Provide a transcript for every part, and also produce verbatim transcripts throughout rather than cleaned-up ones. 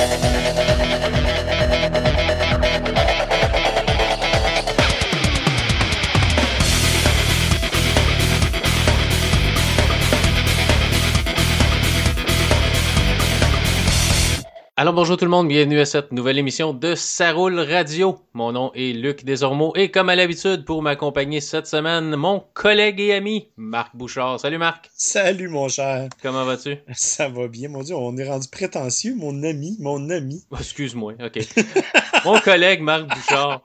Alors bonjour tout le monde, bienvenue à cette nouvelle émission de Ça roule radio. Mon nom est Luc Desormeaux et comme à l'habitude pour m'accompagner cette semaine, mon collègue et ami Marc Bouchard. Salut Marc! Salut mon cher! Comment vas-tu? Ça va bien, mon Dieu, on est rendu prétentieux, mon ami, mon ami. Oh, excuse-moi, ok. Mon collègue Marc Bouchard.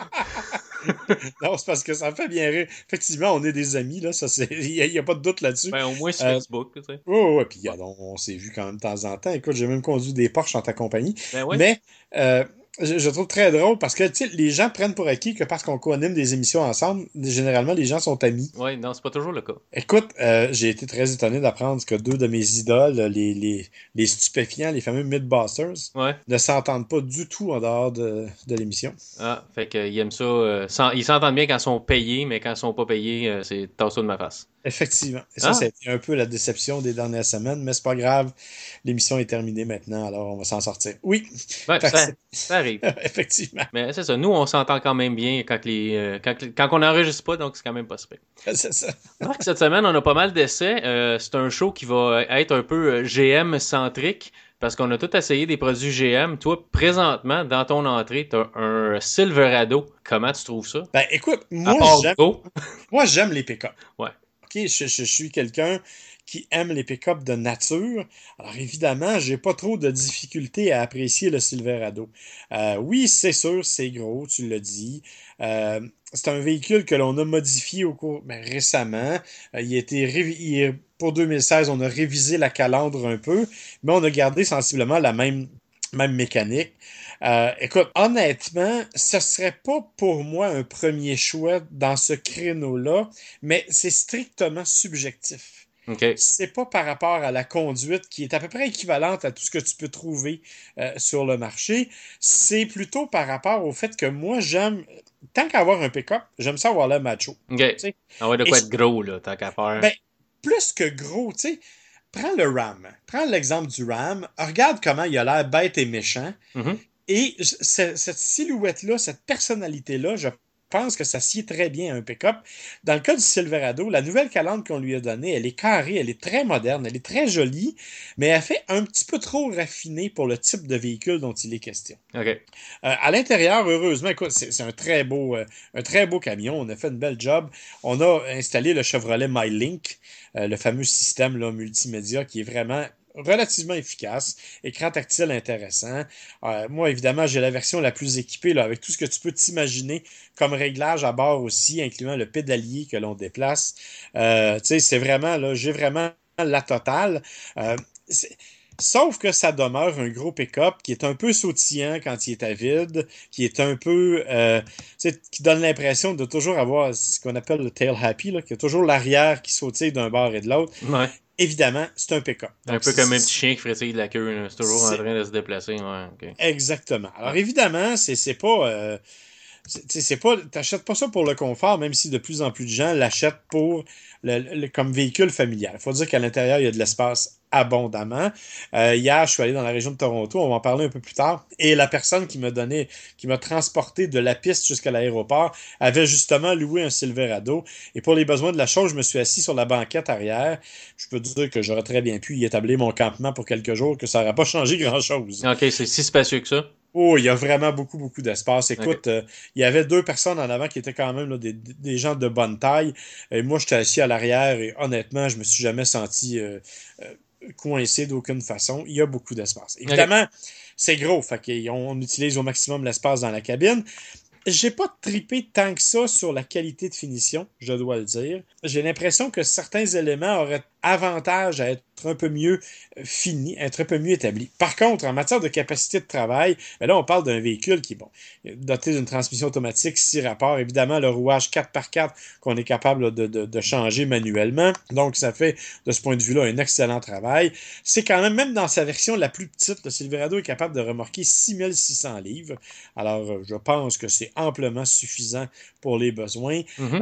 Non, c'est parce que ça me fait bien rire. Effectivement, on est des amis, là, ça c'est. Il n'y a, a pas de doute là-dessus. Ben au moins sur Euh, Facebook, tu sais. oh, ouais, puis regarde, on, on s'est vu quand même de temps en temps. Écoute, j'ai même conduit des Porsche en ta compagnie. Ben oui. Mais euh, je, je trouve très drôle parce que tu sais, les gens prennent pour acquis que parce qu'on co-anime des émissions ensemble, généralement les gens sont amis. Ouais, non, c'est pas toujours le cas. Écoute, euh, j'ai été très étonné d'apprendre que deux de mes idoles, les, les, les stupéfiants, les fameux Mythbusters, Ouais. ne s'entendent pas du tout en dehors de, de l'émission. Ah, fait qu'ils aiment ça. Euh, sans- ils s'entendent bien quand ils sont payés, mais quand ils sont pas payés, euh, c'est tasse-toi de ma face. Effectivement. Et ça, Ah, ça a été un peu la déception des dernières semaines, mais c'est pas grave. L'émission est terminée maintenant, alors on va s'en sortir. Oui. ouais, Fait que ça, c'est- ça arrive. Effectivement. Mais c'est ça, nous on s'entend quand même bien quand les euh, quand, quand on n'enregistre pas, donc c'est quand même pas super. C'est ça. Marc, cette semaine, on a pas mal d'essais. Euh, c'est un show qui va être un peu euh, G M-centrique parce qu'on a tout essayé des produits G M. Toi, présentement, dans ton entrée, t'as un Silverado. Comment tu trouves ça? Ben écoute, À moi part j'aime gros. moi j'aime les pick-up. Ouais. OK, je, je- je suis quelqu'un qui aime les pick-up de nature. Alors évidemment, j'ai pas trop de difficultés à apprécier le Silverado. Euh, oui, c'est sûr, c'est gros, tu l'as dit. Euh, c'est un véhicule que l'on a modifié au cours ben, récemment. Euh, il a été révi- il est- pour deux mille seize, on a révisé la calandre un peu, mais on a gardé sensiblement la même même mécanique. Euh, écoute, honnêtement, ce serait pas pour moi un premier choix dans ce créneau-là, mais c'est strictement subjectif. OK. C'est pas par rapport à la conduite qui est à peu près équivalente à tout ce que tu peux trouver euh, sur le marché. C'est plutôt par rapport au fait que moi, j'aime, tant qu'à avoir un pick-up, j'aime ça avoir le macho. OK. Tu sais. Ah ouais, de Et quoi être gros, là, tant qu'à faire. ben, plus que gros, tu sais, prends le Ram. Prends l'exemple du Ram. Regarde comment il a l'air bête et méchant. Mhm. Et ce- cette silhouette-là, cette personnalité-là, je pense que ça sied très bien à un pick-up. Dans le cas du Silverado, la nouvelle calandre qu'on lui a donnée, elle est carrée, elle est très moderne, elle est très jolie, mais elle fait un petit peu trop raffinée pour le type de véhicule dont il est question. OK. Euh, à l'intérieur, heureusement, écoute, c'est c'est un très beau, euh, un très beau camion. On a fait une belle job. On a installé le Chevrolet MyLink, euh, le fameux système là, multimédia qui est vraiment relativement efficace, écran tactile intéressant. Euh, moi, évidemment, j'ai la version la plus équipée là, avec tout ce que tu peux t'imaginer comme réglage à bord aussi, incluant le pédalier que l'on déplace. Euh, tu sais, c'est vraiment, là, j'ai vraiment la totale. Euh, c'est- Sauf que ça demeure un gros pick-up qui est un peu sautillant quand il est à vide, qui est un peu, euh, tu sais, qui donne l'impression de toujours avoir ce qu'on appelle le tail happy, là, qui a toujours l'arrière qui sautille d'un bord et de l'autre. Ouais. Évidemment, c'est un pick-up. Un Donc, peu c'est comme un petit chien qui frétille de la queue, là. C'est toujours en c'est- train de se déplacer. Ouais, OK. exactement. Ouais. Alors évidemment, c'est c'est pas, euh, c'est tu sais, c'est pas, t'achètes pas ça pour le confort, même si de plus en plus de gens l'achètent pour le, le- comme véhicule familial. Il faut dire qu'à l'intérieur, il y a de l'espace abondamment. Euh, hier, je suis allé dans la région de Toronto, on va en parler un peu plus tard, et la personne qui m'a donné, qui m'a transporté de la piste jusqu'à l'aéroport avait justement loué un Silverado. Et pour les besoins de la chose, je me suis assis sur la banquette arrière. Je peux dire que j'aurais très bien pu y établir mon campement pour quelques jours, que ça n'aurait pas changé grand-chose. OK, c'est si spacieux que ça. Oh, il y a vraiment beaucoup, beaucoup d'espace. OK. Écoute, euh, il y avait deux personnes en avant qui étaient quand même là, des, des gens de bonne taille. Et moi, j'étais assis à l'arrière et honnêtement, je me suis jamais senti euh, euh, coincé d'aucune façon. Il y a beaucoup d'espace. Évidemment, c'est gros, fait qu'on utilise au maximum l'espace dans la cabine. J'ai pas tripé tant que ça sur la qualité de finition, je dois le dire. J'ai l'impression que certains éléments auraient avantage à être un peu mieux finis, être un peu mieux établis. Par contre, en matière de capacité de travail, ben là, on parle d'un véhicule qui est bon, doté d'une transmission automatique, six rapports, évidemment, le rouage quatre par quatre qu'on est capable de, de, de changer manuellement. Donc, ça fait, de ce point de vue-là, un excellent travail. C'est quand même, même dans sa version la plus petite, le Silverado est capable de remorquer six mille six cents livres. Alors, je pense que c'est amplement suffisant pour les besoins. Mhm. Euh,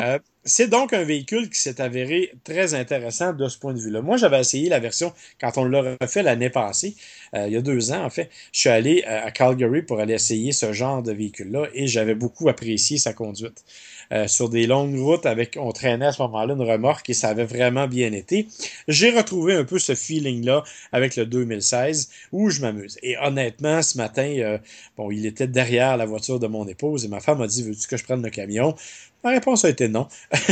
c'est donc un véhicule qui s'est avéré très intéressant de ce point de vue-là. Moi, j'avais essayé la version quand on l'a refait l'année passée, euh, il y a deux ans en fait. Je suis allé à Calgary pour aller essayer ce genre de véhicule-là et j'avais beaucoup apprécié sa conduite. Euh, sur des longues routes, avec, on traînait à ce moment-là une remorque et ça avait vraiment bien été. J'ai retrouvé un peu ce feeling-là avec le deux mille seize où je m'amuse. Et honnêtement, ce matin, euh, bon, il était derrière la voiture de mon épouse et ma femme m'a dit, veux-tu que je prenne le camion? Ma réponse a été non.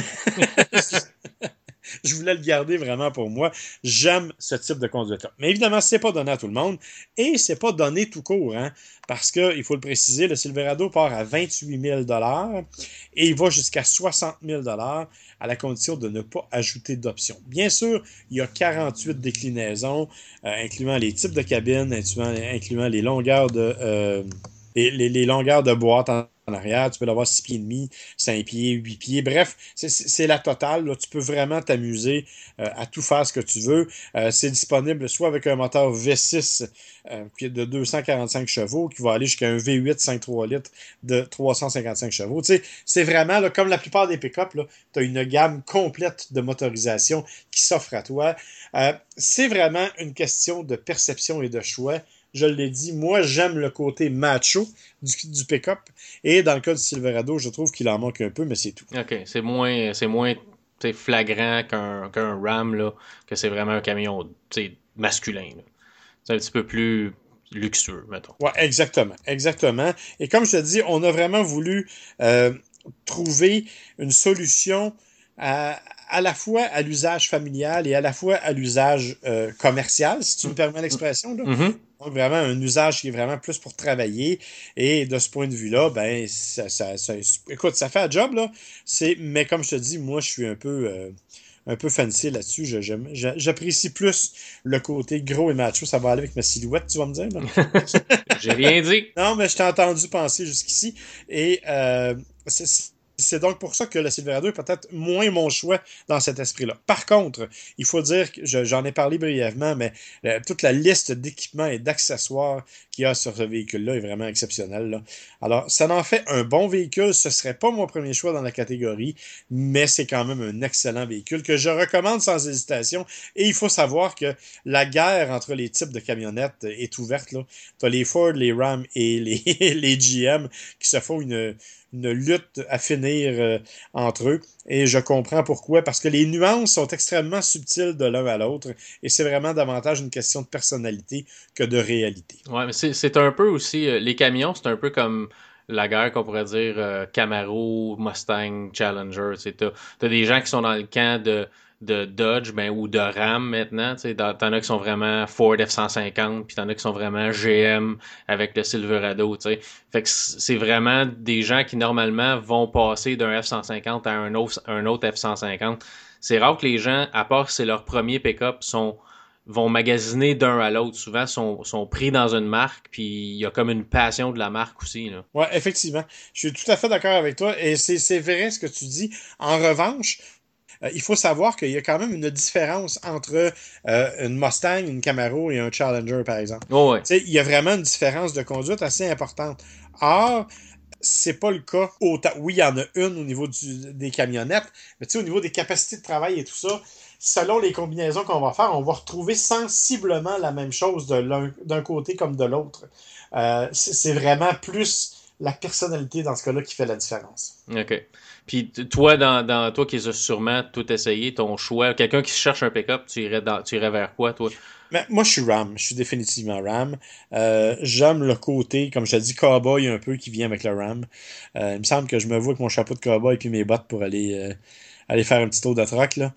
Je voulais le garder vraiment pour moi. J'aime ce type de conduite-là. Mais évidemment, c'est pas donné à tout le monde et c'est pas donné tout court, hein, parce que, il faut le préciser, le Silverado part à vingt-huit mille dollars et il va jusqu'à soixante mille dollars à la condition de ne pas ajouter d'options. Bien sûr, il y a quarante-huit déclinaisons, euh, incluant les types de cabines, incluant, incluant les longueurs de... Euh, les, les, les longueurs de boîte en en arrière, tu peux l'avoir six pieds et demi, cinq pieds, huit pieds, bref, c'est, c'est la totale, là. Tu peux vraiment t'amuser euh, à tout faire ce que tu veux. Euh, c'est disponible soit avec un moteur V six euh, de deux cent quarante-cinq chevaux qui va aller jusqu'à un V huit cinq virgule trois litres de trois cent cinquante-cinq chevaux. Tu sais, c'est vraiment, là, comme la plupart des pick-up, tu as une gamme complète de motorisation qui s'offre à toi. Euh, c'est vraiment une question de perception et de choix. Je l'ai dit, moi, j'aime le côté macho du, du pick-up. Et dans le cas du Silverado, je trouve qu'il en manque un peu, mais c'est tout. OK. C'est moins, c'est moins flagrant qu'un, qu'un Ram, là, que c'est vraiment un camion masculin. Là. C'est un petit peu plus luxueux, mettons. Ouais, exactement. Exactement. Et comme je te dis, on a vraiment voulu euh, trouver une solution à, à la fois à l'usage familial et à la fois à l'usage euh, commercial, si tu me permets l'expression, là. Mm-hmm. Donc, vraiment, un usage qui est vraiment plus pour travailler. Et de ce point de vue-là, ben, ça, ça, ça, écoute, ça fait un job, là. C'est, mais comme je te dis, moi, je suis un peu, euh, un peu fancy là-dessus. Je, j'aime, j'apprécie plus le côté gros et macho. Ça va aller avec ma silhouette, tu vas me dire, là. J'ai rien dit. Non, mais je t'ai entendu penser jusqu'ici. Et, euh, c'est, c'est donc pour ça que le Silverado est peut-être moins mon choix dans cet esprit-là. Par contre, il faut dire que je, j'en ai parlé brièvement, mais euh, toute la liste d'équipements et d'accessoires qu'il y a sur ce véhicule-là est vraiment exceptionnelle, là. Alors, ça en fait un bon véhicule. Ce serait pas mon premier choix dans la catégorie, mais c'est quand même un excellent véhicule que je recommande sans hésitation. Et il faut savoir que la guerre entre les types de camionnettes est ouverte, là. T'as les Ford, les Ram et les, les G M qui se font une une lutte à finir euh, entre eux. Et je comprends pourquoi, parce que les nuances sont extrêmement subtiles de l'un à l'autre, et c'est vraiment davantage une question de personnalité que de réalité. Ouais, mais c'est, c'est un peu aussi, euh, les camions, c'est un peu comme la guerre qu'on pourrait dire euh, Camaro, Mustang, Challenger. Tu sais, t'as, t'as des gens qui sont dans le camp de, de Dodge ben, ou de Ram maintenant. Tu sais, t'en as qui sont vraiment Ford F cent cinquante, puis t'en as qui sont vraiment G M avec le Silverado. Tu sais. Fait que c'est vraiment des gens qui normalement vont passer d'un F cent cinquante à un autre, un autre F cent cinquante. C'est rare que les gens, à part que c'est leur premier pick-up, sont vont magasiner d'un à l'autre. Souvent, sont, sont pris dans une marque, puis il y a comme une passion de la marque aussi. Là. Ouais, effectivement. Je suis tout à fait d'accord avec toi, et c'est, c'est vrai ce que tu dis. En revanche, euh, il faut savoir qu'il y a quand même une différence entre euh, une Mustang, une Camaro et un Challenger, par exemple. Oh, ouais. Tu sais, il y a vraiment une différence de conduite assez importante. Or, c'est pas le cas autant. Oui, il y en a une au niveau du, des camionnettes, mais tu sais, au niveau des capacités de travail et tout ça, selon les combinaisons qu'on va faire, on va retrouver sensiblement la même chose de l'un, d'un côté comme de l'autre. Euh, c'est, c'est vraiment plus la personnalité dans ce cas-là qui fait la différence. OK. Puis toi, dans, dans toi qui as sûrement tout essayé, ton choix, quelqu'un qui cherche un pick-up, tu irais dans, tu irais vers quoi, toi? Mais moi, je suis Ram. Je suis définitivement Ram. Euh, j'aime le côté, comme je te dis, cowboy un peu qui vient avec le Ram. Euh, il me semble que je me vois avec mon chapeau de cowboy et puis mes bottes pour aller, euh, aller faire un petit tour de troc, là.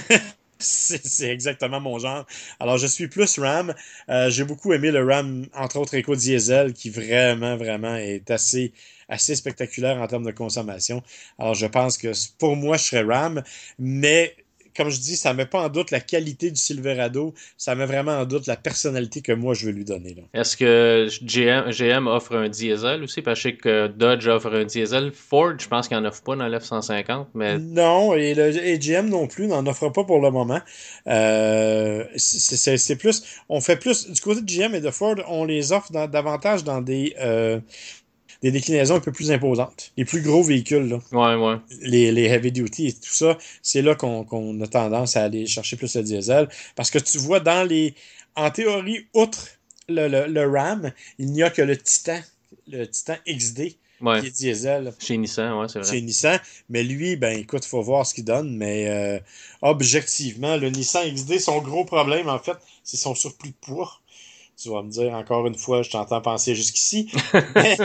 C'est, c'est exactement mon genre. Alors, je suis plus Ram. Euh, j'ai beaucoup aimé le Ram, entre autres Eco Diesel, qui vraiment, vraiment est assez, assez spectaculaire en termes de consommation. Alors, je pense que pour moi, je serais Ram, mais comme je dis, ça ne met pas en doute la qualité du Silverado, ça met vraiment en doute la personnalité que moi, je veux lui donner, là. Est-ce que G M, G M offre un diesel aussi? Parce que je sais que Dodge offre un diesel. Ford, je pense qu'il n'en offre pas dans l'F cent cinquante, mais... Non, et le et G M non plus n'en offre pas pour le moment. Euh, c'est, c'est, c'est plus, on fait plus, du côté de G M et de Ford, on les offre dans, davantage dans des, euh, des déclinaisons un peu plus imposantes. Les plus gros véhicules, là, Ouais, ouais. les, les heavy duty et tout ça, c'est là qu'on qu'on a tendance à aller chercher plus le diesel. Parce que tu vois, dans les. En théorie, outre le, le, le Ram, il n'y a que le Titan, le Titan X D, Ouais. qui est diesel Chez Nissan, ouais, c'est vrai. chez Nissan. Mais lui, ben écoute, il faut voir ce qu'il donne. Mais euh, objectivement, le Nissan X D, son gros problème, en fait, c'est son surplus de poids. Tu vas me dire, encore une fois, je t'entends penser jusqu'ici. Mais...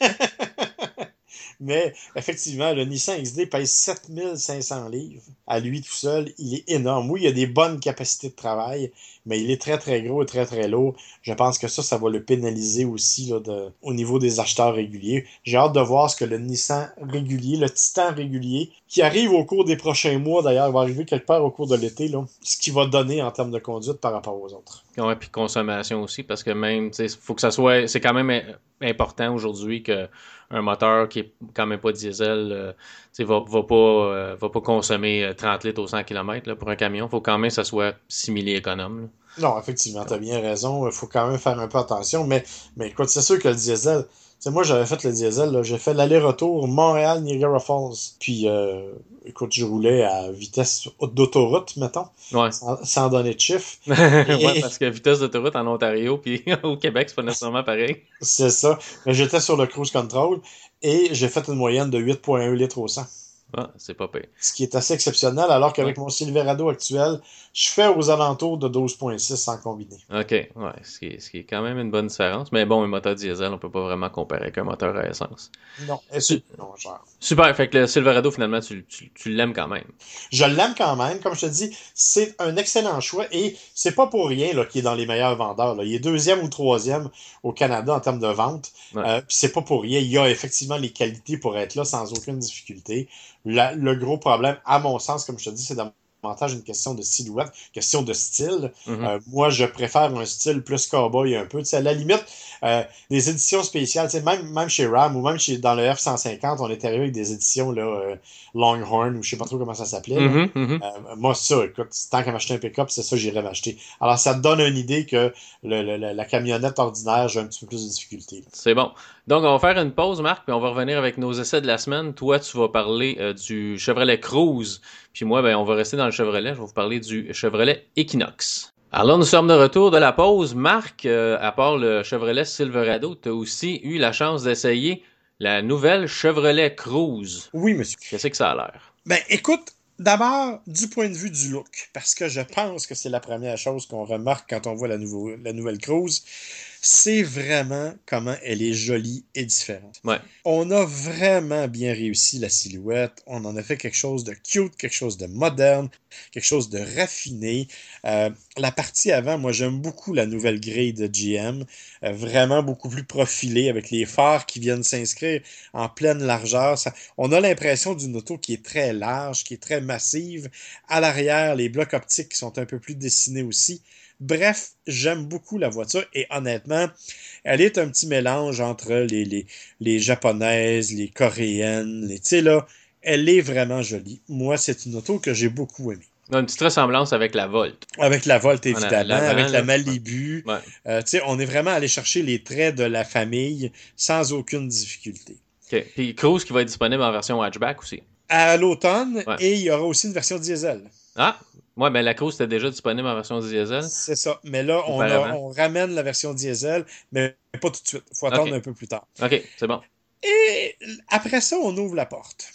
Mais effectivement, le Nissan X D pèse sept mille cinq cents livres. À lui tout seul, il est énorme. Oui, il a des bonnes capacités de travail, mais il est très très gros et très très lourd. Je pense que ça, ça va le pénaliser aussi là, de, au niveau des acheteurs réguliers. J'ai hâte de voir ce que le Nissan régulier, le Titan régulier, qui arrive au cours des prochains mois, d'ailleurs, va arriver quelque part au cours de l'été, là, ce qu'il va donner en termes de conduite par rapport aux autres. Ouais, puis consommation aussi, parce que même, tu sais, faut que ça soit, c'est quand même euh, important aujourd'hui que un moteur qui est quand même pas diesel, euh, tu sais, va, va pas, euh, va pas consommer euh, trente litres au cent kilomètres, là, pour un camion. Faut quand même que ça soit simili économe, là. Non, effectivement, tu as bien raison. Il faut quand même faire un peu attention. Mais, mais écoute, c'est sûr que le diesel, tu sais, moi, j'avais fait le diesel, là, j'ai fait l'aller-retour Montréal-Niagara Falls. Puis, euh, écoute, je roulais à vitesse d'autoroute, mettons, Ouais. sans, sans donner de chiffre. Ouais, Et parce que vitesse d'autoroute en Ontario puis au Québec, c'est pas nécessairement pareil. c'est ça. Mais j'étais sur le cruise control et j'ai fait une moyenne de huit virgule un litres au cent. Ah, c'est pas pire. Ce qui est assez exceptionnel, alors qu'avec Ouais. mon Silverado actuel, je fais aux alentours de douze virgule six en combiné. OK, ouais, ce qui est, ce qui est quand même une bonne différence. Mais bon, un moteur diesel, on peut pas vraiment comparer avec un moteur à essence. Non, et Su- c'est non, cher. Super, fait que le Silverado, finalement, tu, tu, tu l'aimes quand même. Je l'aime quand même. Comme je te dis, c'est un excellent choix et c'est pas pour rien là, qu'il est dans les meilleurs vendeurs. Là. Il est deuxième ou troisième au Canada en termes de vente. Ouais. Euh, puis c'est pas pour rien. Il y a effectivement les qualités pour être là sans aucune difficulté. La- le gros problème, à mon sens, comme je te dis, c'est davantage une question de silhouette, question de style. Mhm. Euh, moi, je préfère un style plus cowboy un peu. Tu sais, à la limite, euh, des éditions spéciales, tu sais, même, même chez Ram ou même chez, dans le F cent cinquante, on est arrivé avec des éditions là, euh, Longhorn, ou je sais pas trop comment ça s'appelait, là. Mhm, mhm. Euh, moi, ça, écoute, tant qu'à m'acheter un pick-up, c'est ça que j'irais m'acheter. Alors, ça te donne une idée que le, le- le- la camionnette ordinaire, j'ai un petit peu plus de difficulté. C'est bon. Donc, on va faire une pause, Marc, puis on va revenir avec nos essais de la semaine. Toi, tu vas parler euh, du Chevrolet Cruze, puis moi, ben, on va rester dans le Chevrolet. Je vais vous parler du Chevrolet Equinox. Alors là, nous sommes de retour de la pause. Marc, euh, à part le Chevrolet Silverado, tu as aussi eu la chance d'essayer la nouvelle Chevrolet Cruze. Oui, monsieur. Qu'est-ce que ça a l'air? Ben, écoute, d'abord, du point de vue du look, parce que je pense que c'est la première chose qu'on remarque quand on voit la, nouveau, la nouvelle Cruze, c'est vraiment comment elle est jolie et différente. Ouais. On a vraiment bien réussi la silhouette. On en a fait quelque chose de cute, quelque chose de moderne, quelque chose de raffiné. Euh, la partie avant, moi, j'aime beaucoup la nouvelle grille de G M. Euh, vraiment beaucoup plus profilée avec les phares qui viennent s'inscrire en pleine largeur. Ça, on a l'impression d'une auto qui est très large, qui est très massive. À l'arrière, les blocs optiques qui sont un peu plus dessinés aussi. Bref, j'aime beaucoup la voiture et honnêtement, elle est un petit mélange entre les, les, les japonaises, les coréennes, les, tu sais là, elle est vraiment jolie. Moi, c'est une auto que j'ai beaucoup aimée. On a une petite ressemblance avec la Volt. Avec la Volt, En évidemment, l'avant, avec la là. Malibu. Ouais. Euh, tu sais, on est vraiment allé chercher les traits de la famille sans aucune difficulté. OK. Puis Cruze qui va être disponible en version hatchback aussi. À l'automne, Ouais. et il y aura aussi une version diesel. Ah! Ouais, ben la Cruze était déjà disponible en version diesel C'est ça. Mais là, on, a, auparavant. on ramène la version diesel, mais pas tout de suite. Il faut attendre OK. un peu plus tard. OK, c'est bon. Et après ça, on ouvre la porte.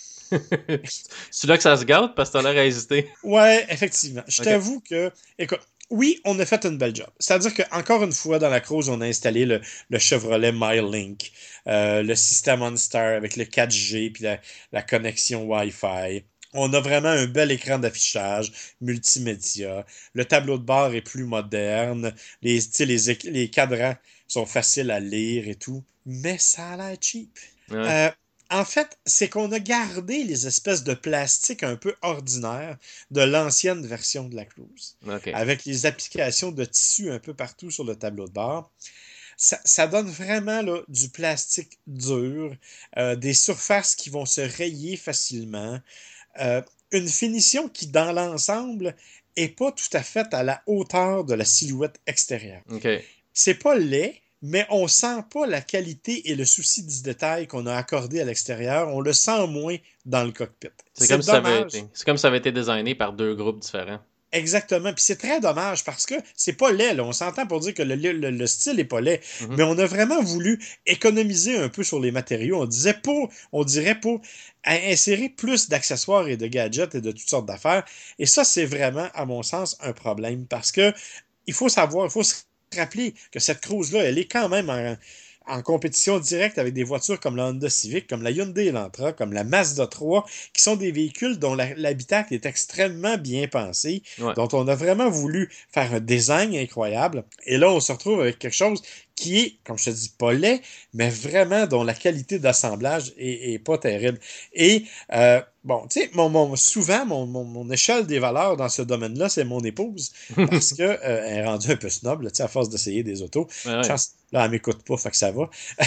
C'est là que ça se gâte parce que t'as l'air à hésiter. Ouais, effectivement. Je Ok. t'avoue que, écoute, oui, on a fait une belle job. C'est-à-dire qu'encore une fois, dans la Cruze, on a installé le, le Chevrolet MyLink, euh, le système OnStar avec le quatre G puis la, la connexion Wi-Fi. On a vraiment un bel écran d'affichage, multimédia. Le tableau de bord est plus moderne. Les, tu sais, les, éc- les cadrans sont faciles à lire et tout. Mais ça a l'air cheap. Ouais. Euh, en fait, c'est qu'on a gardé les espèces de plastique un peu ordinaires de l'ancienne version de la Cruze, OK. avec les applications de tissu un peu partout sur le tableau de bord. Ça, ça donne vraiment là, du plastique dur, euh, des surfaces qui vont se rayer facilement, euh, une finition qui, dans l'ensemble, est pas tout à fait à la hauteur de la silhouette extérieure. OK. C'est pas laid, mais on sent pas la qualité et le souci du détail qu'on a accordé à l'extérieur. On le sent moins dans le cockpit. C'est C'est comme si ça avait dommage. été, c'est comme si ça avait été designé par deux groupes différents. Exactement. Puis c'est très dommage parce que c'est pas laid, là. On s'entend pour dire que le, le, le style est pas laid. Mm-hmm. Mais on a vraiment voulu économiser un peu sur les matériaux. On disait pour, on dirait pour insérer plus d'accessoires et de gadgets et de toutes sortes d'affaires. Et ça, c'est vraiment, à mon sens, un problème parce que il faut savoir, il faut se rappeler que cette cruise-là, elle est quand même en, en compétition directe avec des voitures comme la Honda Civic, comme la Hyundai Elantra, comme la Mazda trois, qui sont des véhicules dont la, l'habitacle est extrêmement bien pensé, Ouais. dont on a vraiment voulu faire un design incroyable. Et là, on se retrouve avec quelque chose qui est, comme je te dis, pas laid, mais vraiment dont la qualité d'assemblage est, est pas terrible. Et, euh, bon, tu sais, mon, mon, souvent, mon, mon, mon échelle des valeurs dans ce domaine-là, c'est mon épouse, parce que euh, elle est rendue un peu snob, là, tu sais, à force d'essayer des autos. Ouais, ouais. Chance, là, elle m'écoute pas, fait que ça va.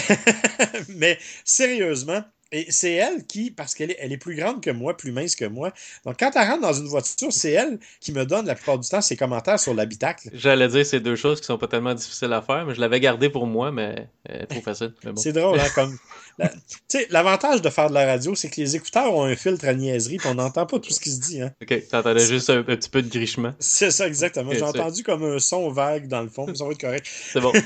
Mais, sérieusement, et c'est elle qui, parce qu'elle est, elle est plus grande que moi, plus mince que moi. Donc, quand elle rentre dans une voiture, c'est elle qui me donne la plupart du temps ses commentaires sur l'habitacle. J'allais dire c'est deux choses qui sont pas tellement difficiles à faire, mais je l'avais gardé pour moi, mais euh, trop facile. Mais bon. C'est drôle, hein, comme... Tu sais, l'avantage de faire de la radio, c'est que les écouteurs ont un filtre à niaiserie, puis on n'entend pas tout ce qui se dit, hein. Ok, t'entendais juste un, un petit peu de grichement. C'est ça, exactement. Okay, J'ai c'est... entendu comme un son vague dans le fond, mais ça va être correct. C'est bon.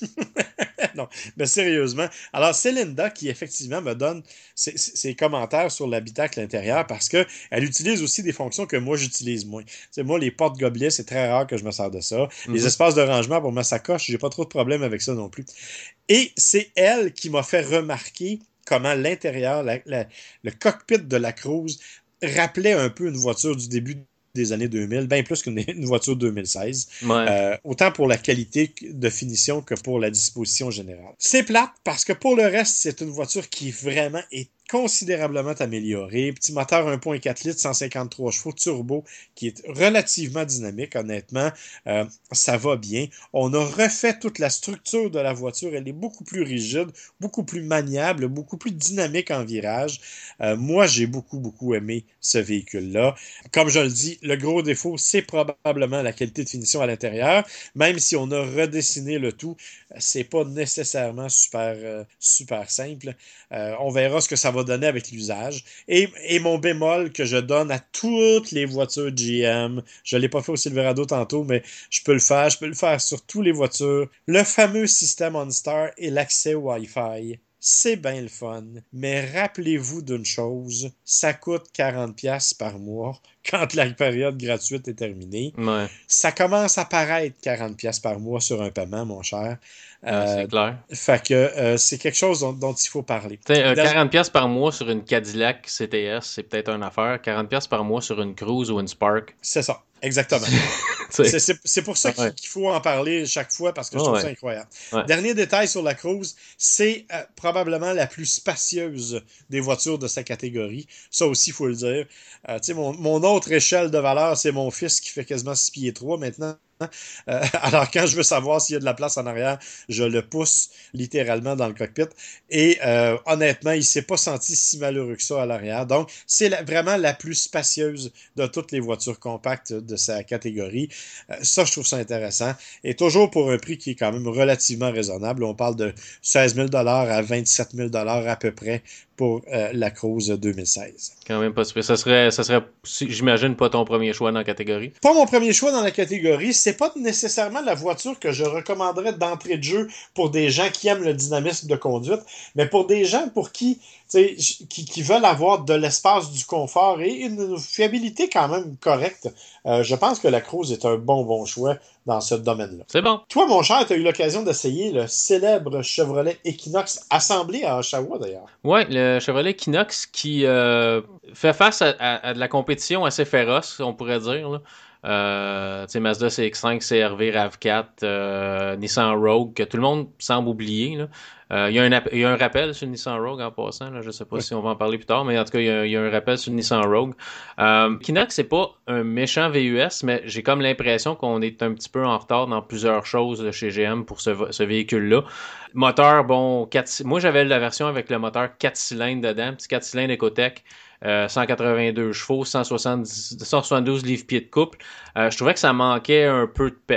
Non, mais sérieusement. Alors, c'est Linda qui, effectivement, me donne ses, ses commentaires sur l'habitacle intérieur parce qu'elle utilise aussi des fonctions que moi, j'utilise moins. T'sais, moi, les portes gobelets, c'est très rare que je me sers de ça. Mm-hmm. Les espaces de rangement pour ma sacoche, j'ai pas trop de problème avec ça non plus. Et c'est elle qui m'a fait remarquer comment l'intérieur, la, la, le cockpit de la Cruze rappelait un peu une voiture du début des années deux mille, bien plus qu'une une voiture deux mille seize. Ouais. Euh, autant pour la qualité de finition que pour la disposition générale. C'est plate parce que pour le reste, c'est une voiture qui vraiment est considérablement améliorée. Petit moteur un virgule quatre litres, cent cinquante-trois chevaux, turbo, qui est relativement dynamique, honnêtement. Euh, ça va bien. On a refait toute la structure de la voiture. Elle est beaucoup plus rigide, beaucoup plus maniable, beaucoup plus dynamique en virage. Euh, moi, j'ai beaucoup, beaucoup aimé ce véhicule-là. Comme je le dis, le gros défaut, c'est probablement la qualité de finition à l'intérieur. Même si on a redessiné le tout, c'est pas nécessairement super, euh, super simple. Euh, on verra ce que ça va donner avec l'usage. Et, et mon bémol que je donne à toutes les voitures G M, je ne l'ai pas fait au Silverado tantôt, mais je peux le faire. Je peux le faire sur toutes les voitures. Le fameux système OnStar et l'accès Wi-Fi. C'est bien le fun, mais rappelez-vous d'une chose, ça coûte quarante dollars par mois quand la période gratuite est terminée. Ouais. Ça commence à paraître quarante dollars par mois sur un paiement, mon cher. Ouais, euh, c'est clair. Fait que euh, c'est quelque chose dont, dont il faut parler. Euh, quarante dollars par mois sur une Cadillac C T S, c'est peut-être une affaire. quarante dollars par mois sur une Cruze ou une Spark. C'est ça, exactement. c'est, c'est, c'est pour ça ouais. qu'il faut en parler chaque fois parce que je trouve ouais. ça incroyable. Ouais. Dernier détail sur la Cruze, c'est euh, probablement la plus spacieuse des voitures de sa catégorie. Ça aussi, il faut le dire. Euh, mon, mon autre échelle de valeur, c'est mon fils qui fait quasiment six pieds trois maintenant. Euh, alors, quand je veux savoir s'il y a de la place en arrière, je le pousse littéralement dans le cockpit. Et euh, honnêtement, il ne s'est pas senti si malheureux que ça à l'arrière. Donc, c'est la, vraiment la plus spacieuse de toutes les voitures compactes de sa catégorie. Euh, ça, je trouve ça intéressant. Et toujours pour un prix qui est quand même relativement raisonnable. On parle de seize mille dollars à vingt-sept mille dollars à peu près pour euh, la Cruze deux mille seize. Quand même pas super. Ça serait, ça serait, j'imagine, pas ton premier choix dans la catégorie. Pas mon premier choix dans la catégorie. C'est pas nécessairement la voiture que je recommanderais d'entrée de jeu pour des gens qui aiment le dynamisme de conduite, mais pour des gens pour qui, qui, qui veulent avoir de l'espace, du confort et une fiabilité quand même correcte, euh, je pense que la Cruze est un bon, bon choix dans ce domaine-là. C'est bon. Toi, mon cher, tu as eu l'occasion d'essayer le célèbre Chevrolet Equinox, assemblé à Oshawa d'ailleurs. Oui, le Chevrolet Equinox qui euh, fait face à, à, à de la compétition assez féroce, on pourrait dire, là. Euh, tu sais, Mazda C X cinq, C R V, RAV quatre, euh, Nissan Rogue, que tout le monde semble oublier, là. Euh, il, y a un, il y a un rappel sur le Nissan Rogue en passant, là, je sais pas oui. si on va en parler plus tard, mais en tout cas, il y a, il y a un rappel sur le Nissan Rogue. Euh, Equinox, c'est pas un méchant V U S, mais j'ai comme l'impression qu'on est un petit peu en retard dans plusieurs choses là, chez G M pour ce, ce véhicule-là. Moteur, bon, quatre, moi j'avais la version avec le moteur quatre cylindres dedans, petit quatre cylindres Ecotec. Euh, cent quatre-vingt-deux chevaux, cent soixante-dix, cent soixante-douze livres-pieds de couple. Euh, je trouvais que ça manquait un peu de pep.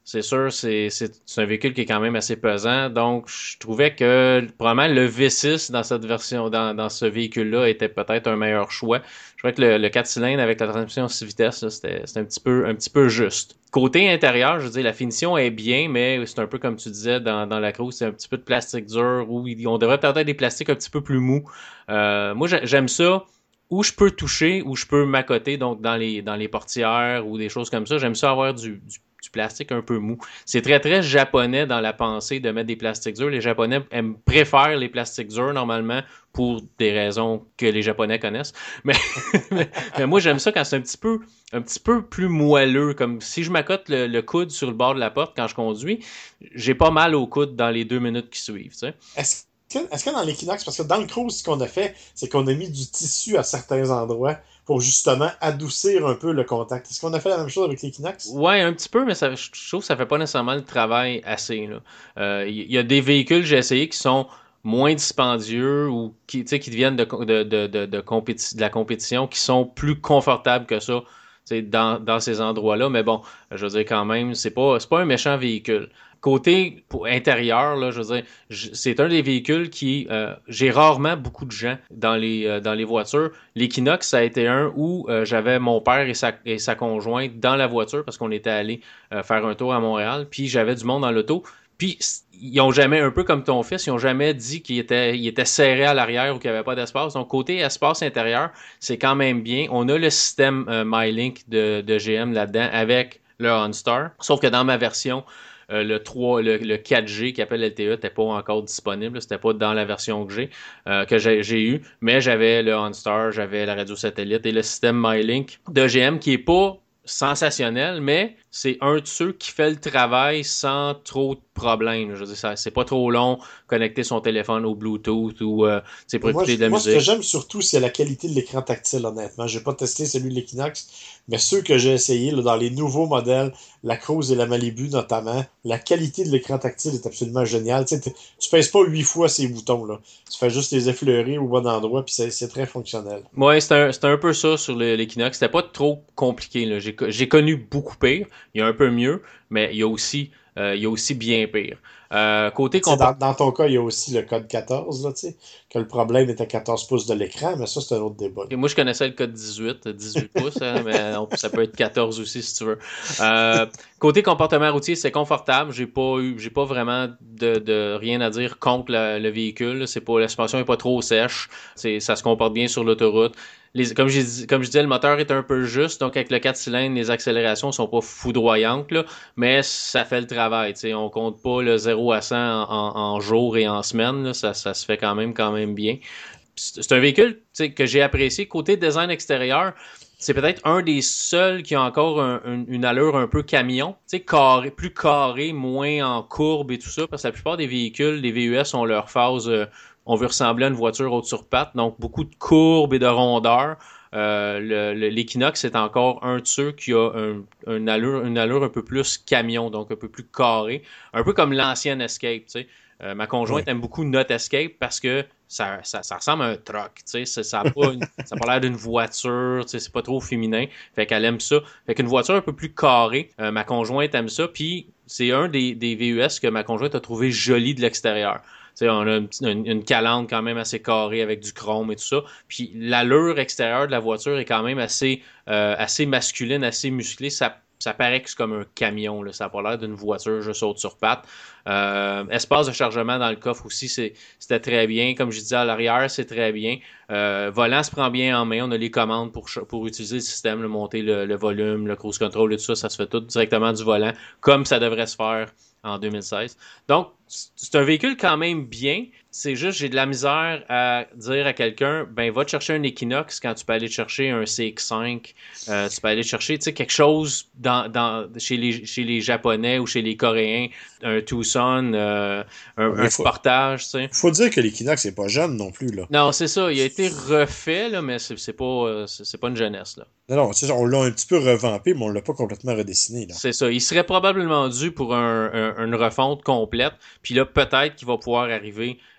c'est sûr, c'est, c'est, c'est un véhicule qui est quand même assez pesant. Donc, je trouvais que probablement le V six dans cette version, dans, dans ce véhicule-là était peut-être un meilleur choix. Je trouvais que le, le quatre cylindres avec la transmission six vitesses, là, c'était, c'était un petit peu, un petit peu juste. Côté intérieur, je veux dire, la finition est bien, mais c'est un peu comme tu disais dans, dans la Cruze, c'est un petit peu de plastique dur où on devrait peut-être avoir des plastiques un petit peu plus mous. Euh, moi, j'aime ça où je peux toucher, où je peux m'accoter, donc dans les, dans les portières ou des choses comme ça. J'aime ça avoir du, du du plastique un peu mou. C'est très, très japonais dans la pensée de mettre des plastiques durs. Les Japonais aiment, préfèrent les plastiques durs normalement pour des raisons que les Japonais connaissent. Mais, mais, mais moi, j'aime ça quand c'est un petit peu, un petit peu plus moelleux. Comme si je m'accote le, le coude sur le bord de la porte quand je conduis, j'ai pas mal au coude dans les deux minutes qui suivent. Tu sais. Est-ce que, est-ce que dans l'Equinox, parce que dans le Cruze, ce qu'on a fait, c'est qu'on a mis du tissu à certains endroits pour justement adoucir un peu le contact. Est-ce qu'on a fait la même chose avec l'Equinox? Ouais, un petit peu, mais ça, je trouve que ça fait pas nécessairement le travail assez. Il euh, y, y a des véhicules que j'ai essayé qui sont moins dispendieux ou qui, tu sais, qui deviennent de, de, de, de, de, compéti- de la compétition, qui sont plus confortables que ça. Dans, dans ces endroits-là, mais bon, je veux dire quand même, c'est pas, c'est pas un méchant véhicule. Côté pour intérieur, là, je veux dire, je, c'est un des véhicules qui, euh, j'ai rarement beaucoup de gens dans les euh, dans les voitures. L'Equinox, ça a été un où euh, j'avais mon père et sa et sa conjointe dans la voiture parce qu'on était allé euh, faire un tour à Montréal, puis j'avais du monde dans l'auto. Puis ils ont jamais, un peu comme ton fils, ils ont jamais dit qu'il était, il était serré à l'arrière ou qu'il n'y avait pas d'espace. Donc côté espace intérieur, c'est quand même bien. On a le système euh, MyLink de, de G M là-dedans avec le OnStar. Sauf que dans ma version, euh, le trois, le, le quatre G qui appelle L T E n'était pas encore disponible. C'était pas dans la version que j'ai, euh, que j'ai, j'ai eu. Mais j'avais le OnStar, j'avais la radio satellite et le système MyLink de G M qui est pas sensationnel, mais c'est un de ceux qui fait le travail sans trop de problèmes. Je veux dire, ça, c'est pas trop long, connecter son téléphone au Bluetooth ou euh, pour Moi, écouter je- de la moi, ce que musique. j'aime surtout, c'est la qualité de l'écran tactile, honnêtement. J'ai pas testé celui de l'Equinox, mais ceux que j'ai essayés là, dans les nouveaux modèles, la Cruze et la Malibu notamment, la qualité de l'écran tactile est absolument géniale. Tu sais, t'es- tu pèses pas huit fois ces boutons, là. Tu fais juste les effleurer au bon endroit, puis c'est c'est très fonctionnel. Ouais, c'était un, c'était un peu ça sur le- l'Equinox. C'était pas trop compliqué. Là. J'ai, co- j'ai connu beaucoup pire. Il y a un peu mieux, mais il y a aussi, euh, il y a aussi bien pire. Euh, côté Tu sais, dans, comportement. dans ton cas, il y a aussi le code quatorze, là, tu sais, que le problème est à quatorze pouces de l'écran, mais ça, c'est un autre débat. Moi, je connaissais le code dix-huit, dix-huit pouces, hein, mais on- ça peut être quatorze aussi si tu veux. Euh, côté comportement routier, c'est confortable. J'ai pas eu, j'ai pas vraiment de, de rien à dire contre la- le véhicule. C'est pas, la suspension est pas trop sèche. C'est, ça se comporte bien sur l'autoroute. Les, comme j'ai dit, comme je disais, le moteur est un peu juste, donc avec le quatre cylindres, les accélérations sont pas foudroyantes, là, mais ça fait le travail. T'sais. On compte pas le zéro à cent en, en, en jour et en semaine, là, ça, ça se fait quand même quand même bien. C'est un véhicule que j'ai apprécié. Côté design extérieur, c'est peut-être un des seuls qui a encore un, un, une allure un peu camion, tu sais, carré, plus carré, moins en courbe et tout ça, parce que la plupart des véhicules, les V U S ont leur phase, euh, on veut ressembler à une voiture haute sur pattes, donc beaucoup de courbes et de rondeurs. Euh, le, le, L'Equinox c'est encore un de ceux qui a un, une, allure, une allure un peu plus camion, donc un peu plus carré, un peu comme l'ancienne Escape, tu sais. Euh, ma conjointe Ouais. aime beaucoup notre Escape parce que ça, ça, ça ressemble à un truck, tu sais, ça n'a pas, une, ça a pas l'air d'une voiture, tu sais, c'est pas trop féminin, fait qu'elle aime ça. Fait qu'une voiture un peu plus carrée, euh, ma conjointe aime ça, puis c'est un des, des V U S que ma conjointe a trouvé joli de l'extérieur. Tu sais, on a une, une, une calandre quand même assez carrée avec du chrome et tout ça. Puis l'allure extérieure de la voiture est quand même assez, euh, assez masculine, assez musclée. Ça, ça paraît que c'est comme un camion, là. Ça n'a pas l'air d'une voiture juste haute sur pattes. Euh, espace de chargement dans le coffre aussi, c'est, c'était très bien. Comme je disais, à l'arrière, c'est très bien. Euh, volant se prend bien en main. On a les commandes pour, pour utiliser le système, le monter le, le volume, le cruise control et tout ça. Ça se fait tout directement du volant, comme ça devrait se faire en deux mille seize. Donc, c'est un véhicule quand même bien. C'est juste, j'ai de la misère à dire à quelqu'un, ben, va te chercher un Equinox quand tu peux aller te chercher un C X cinq. Euh, tu peux aller chercher, tu sais, quelque chose dans, dans, chez, les, chez les Japonais ou chez les Coréens, un Tucson, euh, un, un Il faut, Sportage, tu sais. faut dire que l'Equinox n'est pas jeune non plus, là. Non, c'est ça. Il a été refait, là, mais c'est, c'est pas, euh, c'est, c'est pas une jeunesse, là. Non, non, c'est ça, on l'a un petit peu revampé, mais on l'a pas complètement redessiné, là. C'est ça. Il serait probablement dû pour un, un- une refonte complète. Puis là, peut-être qu'il va pouvoir arriver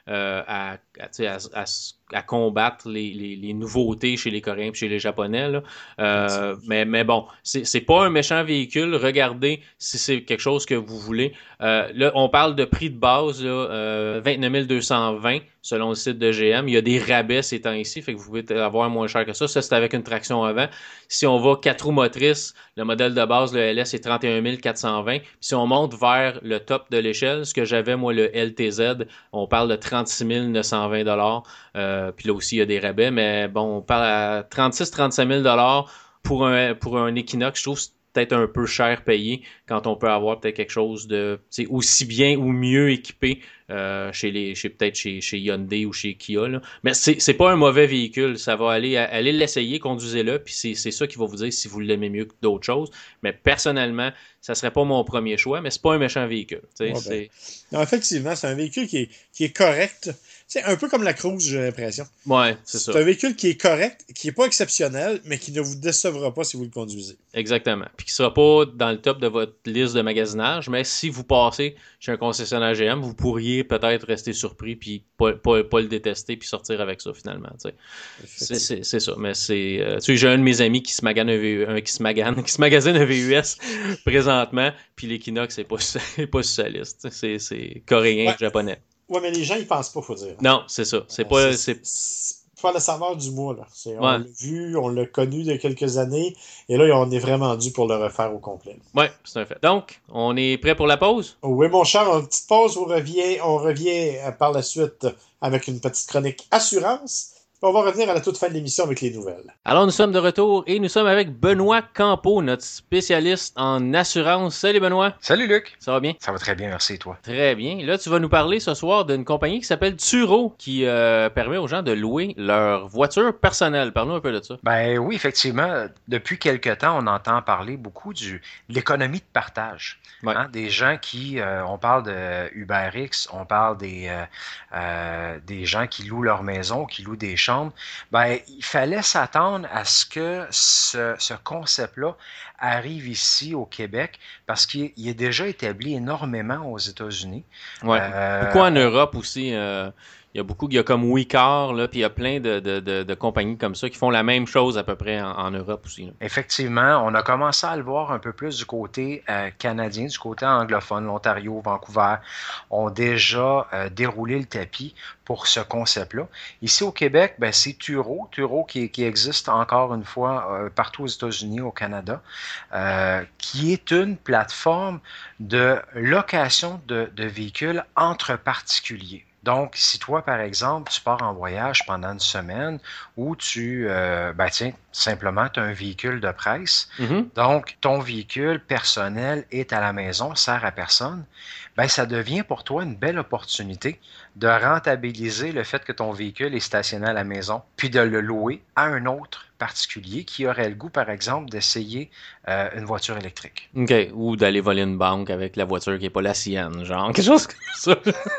euh, à, à, tu sais, à, à, à combattre les, les, les nouveautés chez les Coréens et chez les Japonais, là. Euh, mais, mais bon, c'est, c'est pas un méchant véhicule. Regardez si c'est quelque chose que vous voulez. Euh, là, on parle de prix de base, là, euh, vingt-neuf mille deux cent vingt selon le site de G M. Il y a des rabais ces temps-ci, fait que vous pouvez avoir moins cher que ça. Ça, c'est avec une traction avant. Si on va quatre roues motrices, le modèle de base, le L S, est trente et un mille quatre cent vingt. Puis si on monte vers le top de l'échelle, ce que j'avais, moi, le L T Z, on parle de trente-six mille neuf cent vingt dollars. Euh, puis là aussi, il y a des rabais, mais bon, on parle à trente-six à trente-cinq mille dollars pour un, pour un Equinox. Je trouve que c'est peut-être un peu cher payé quand on peut avoir peut-être quelque chose de aussi bien ou mieux équipé euh, chez les chez peut-être chez, chez Hyundai ou chez Kia. Là. Mais c'est, c'est pas un mauvais véhicule. Ça va aller aller l'essayer, conduisez-le, puis c'est, c'est ça qui va vous dire si vous l'aimez mieux que d'autres choses. Mais personnellement, ça serait pas mon premier choix, mais c'est pas un méchant véhicule. Ouais, c'est... Ben. Non, effectivement, c'est un véhicule qui est, qui est correct. C'est un peu comme la Cruze, j'ai l'impression. Ouais, c'est, c'est ça. C'est un véhicule qui est correct, qui n'est pas exceptionnel, mais qui ne vous décevra pas si vous le conduisez. Exactement. Puis qui ne sera pas dans le top de votre liste de magasinage, mais si vous passez chez un concessionnaire G M, vous pourriez peut-être rester surpris puis pas, pas, pas le détester puis sortir avec ça finalement. C'est, c'est, c'est ça. Mais c'est. Euh, tu sais, j'ai un de mes amis qui se magane un, v, un qui se magane, qui se magasine un V U S présentement, puis l'Equinox c'est pas, c'est pas sur sa liste. C'est, c'est coréen, ouais. japonais. Ouais, mais les gens ils pensent pas, faut dire. Non, c'est ça. C'est euh, pas. C'est, c'est... c'est pas le saveur du mois, là. C'est, on ouais. l'a vu, on l'a connu il y a quelques années, et là, on est vraiment dû pour le refaire au complet. Oui, c'est un fait. Donc, on est prêt pour la pause? Oui, mon cher, une petite pause, on revient, on revient par la suite avec une petite chronique assurance. On va revenir à la toute fin de l'émission avec les nouvelles. Alors, nous sommes de retour et nous sommes avec Benoît Campeau, notre spécialiste en assurance. Salut Benoît. Salut Luc. Ça va bien? Ça va très bien, merci et toi. Très bien. Là, tu vas nous parler ce soir d'une compagnie qui s'appelle Turo, qui euh, permet aux gens de louer leur voiture personnelle. Parle-nous un peu de ça. Ben oui, effectivement, depuis quelque temps, on entend parler beaucoup du, de l'économie de partage. Ouais. Hein, des gens qui, euh, on parle de UberX, on parle des, euh, euh, des gens qui louent leur maison, qui louent des chambres. Ben, il fallait s'attendre à ce que ce, ce concept-là arrive ici au Québec parce qu'il est déjà établi énormément aux États-Unis. Ouais. Euh, beaucoup en Europe aussi. Euh, il y a beaucoup, il y a comme WeCar, là, puis il y a plein de, de, de, de compagnies comme ça qui font la même chose à peu près en, en Europe aussi. Là. Effectivement, on a commencé à le voir un peu plus du côté euh, canadien, du côté anglophone. L'Ontario, Vancouver ont déjà euh, déroulé le tapis pour ce concept-là. Ici au Québec, ben, c'est Turo, Turo qui, qui existe encore une fois euh, partout aux États-Unis, au Canada, euh, qui est une plateforme de location de, de véhicules entre particuliers. Donc, si toi, par exemple, tu pars en voyage pendant une semaine ou tu, euh, ben tiens, simplement, tu as un véhicule de presse, mm-hmm. donc ton véhicule personnel est à la maison, sert à personne, ben ça devient pour toi une belle opportunité de rentabiliser le fait que ton véhicule est stationné à la maison, puis de le louer à un autre particulier qui aurait le goût, par exemple, d'essayer euh, une voiture électrique. OK. Ou d'aller voler une banque avec la voiture qui n'est pas la sienne, genre, quelque chose comme ça.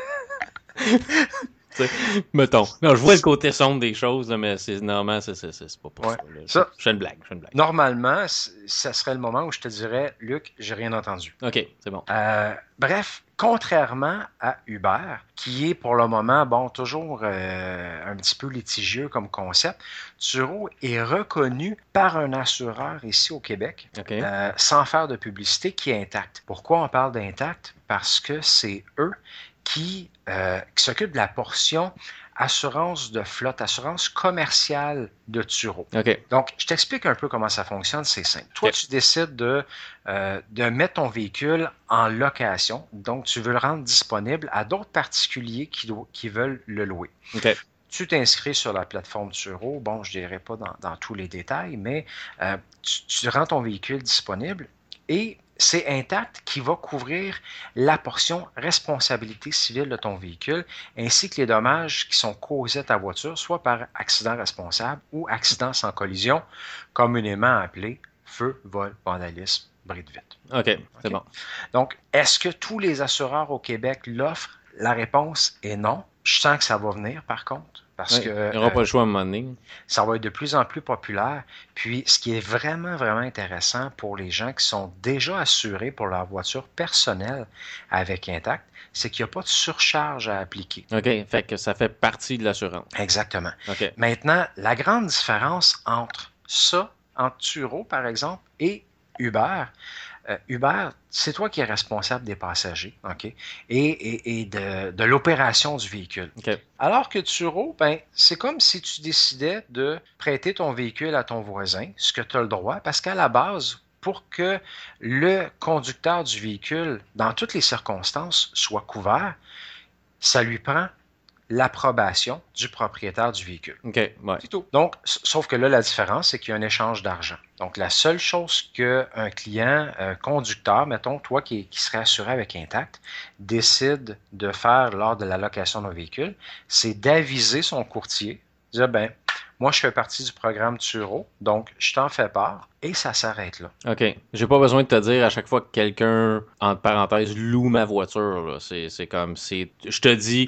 T'sais, mettons. Non, je vois le côté sombre des choses, là, mais c'est normalement, c'est, c'est, c'est pas pour ouais. ça. Là. ça je fais une blague, je fais une blague. Normalement, ça serait le moment où je te dirais, Luc, j'ai rien entendu. OK, c'est bon. Euh, bref, contrairement à Uber, qui est pour le moment, bon, toujours euh, un petit peu litigieux comme concept, Turo est reconnu par un assureur ici au Québec, okay. euh, sans faire de publicité, qui est intact. Pourquoi on parle d'intact? Parce que c'est eux qui, euh, qui s'occupent de la portion assurance de flotte, assurance commerciale de Turo. Okay. Donc, je t'explique un peu comment ça fonctionne, c'est simple. Toi, okay. tu décides de, euh, de mettre ton véhicule en location, donc tu veux le rendre disponible à d'autres particuliers qui, do- qui veulent le louer. Okay. Tu t'inscris sur la plateforme Turo, bon, je ne dirai pas dans, dans tous les détails, mais euh, tu, tu rends ton véhicule disponible et c'est Intact qui va couvrir la portion responsabilité civile de ton véhicule, ainsi que les dommages qui sont causés à ta voiture, soit par accident responsable ou accident sans collision, communément appelé feu, vol, vandalisme, bris de vitre. OK, c'est okay. bon. Donc, est-ce que tous les assureurs au Québec l'offrent? la réponse est non. Je sens que ça va venir, par contre, parce Ouais, que il n'y aura euh, pas le choix à un moment donné. ça va être de plus en plus populaire. Puis, ce qui est vraiment, vraiment intéressant pour les gens qui sont déjà assurés pour leur voiture personnelle avec Intact, c'est qu'il n'y a pas de surcharge à appliquer. OK, fait que ça fait partie de l'assurance. Exactement. OK. Maintenant, la grande différence entre ça, entre Turo, par exemple, et Uber, euh, Uber, c'est toi qui es responsable des passagers, OK? Et, et, et de, de l'opération du véhicule. OK. Alors que Turo, ben, c'est comme si tu décidais de prêter ton véhicule à ton voisin, ce que tu as le droit, parce qu'à la base, pour que le conducteur du véhicule, dans toutes les circonstances, soit couvert, ça lui prend l'approbation du propriétaire du véhicule. OK, ouais. C'est tout. Donc, sauf que là, la différence, c'est qu'il y a un échange d'argent. Donc, la seule chose qu'un client, un conducteur, mettons, toi qui, qui serait assuré avec Intact, décide de faire lors de la location d'un véhicule, c'est d'aviser son courtier, dire, ben, moi, je fais partie du programme Turo, donc je t'en fais part, et ça s'arrête là. OK. J'ai pas besoin de te dire à chaque fois que quelqu'un, entre parenthèses, loue ma voiture, là. C'est, c'est comme, c'est, je te dis,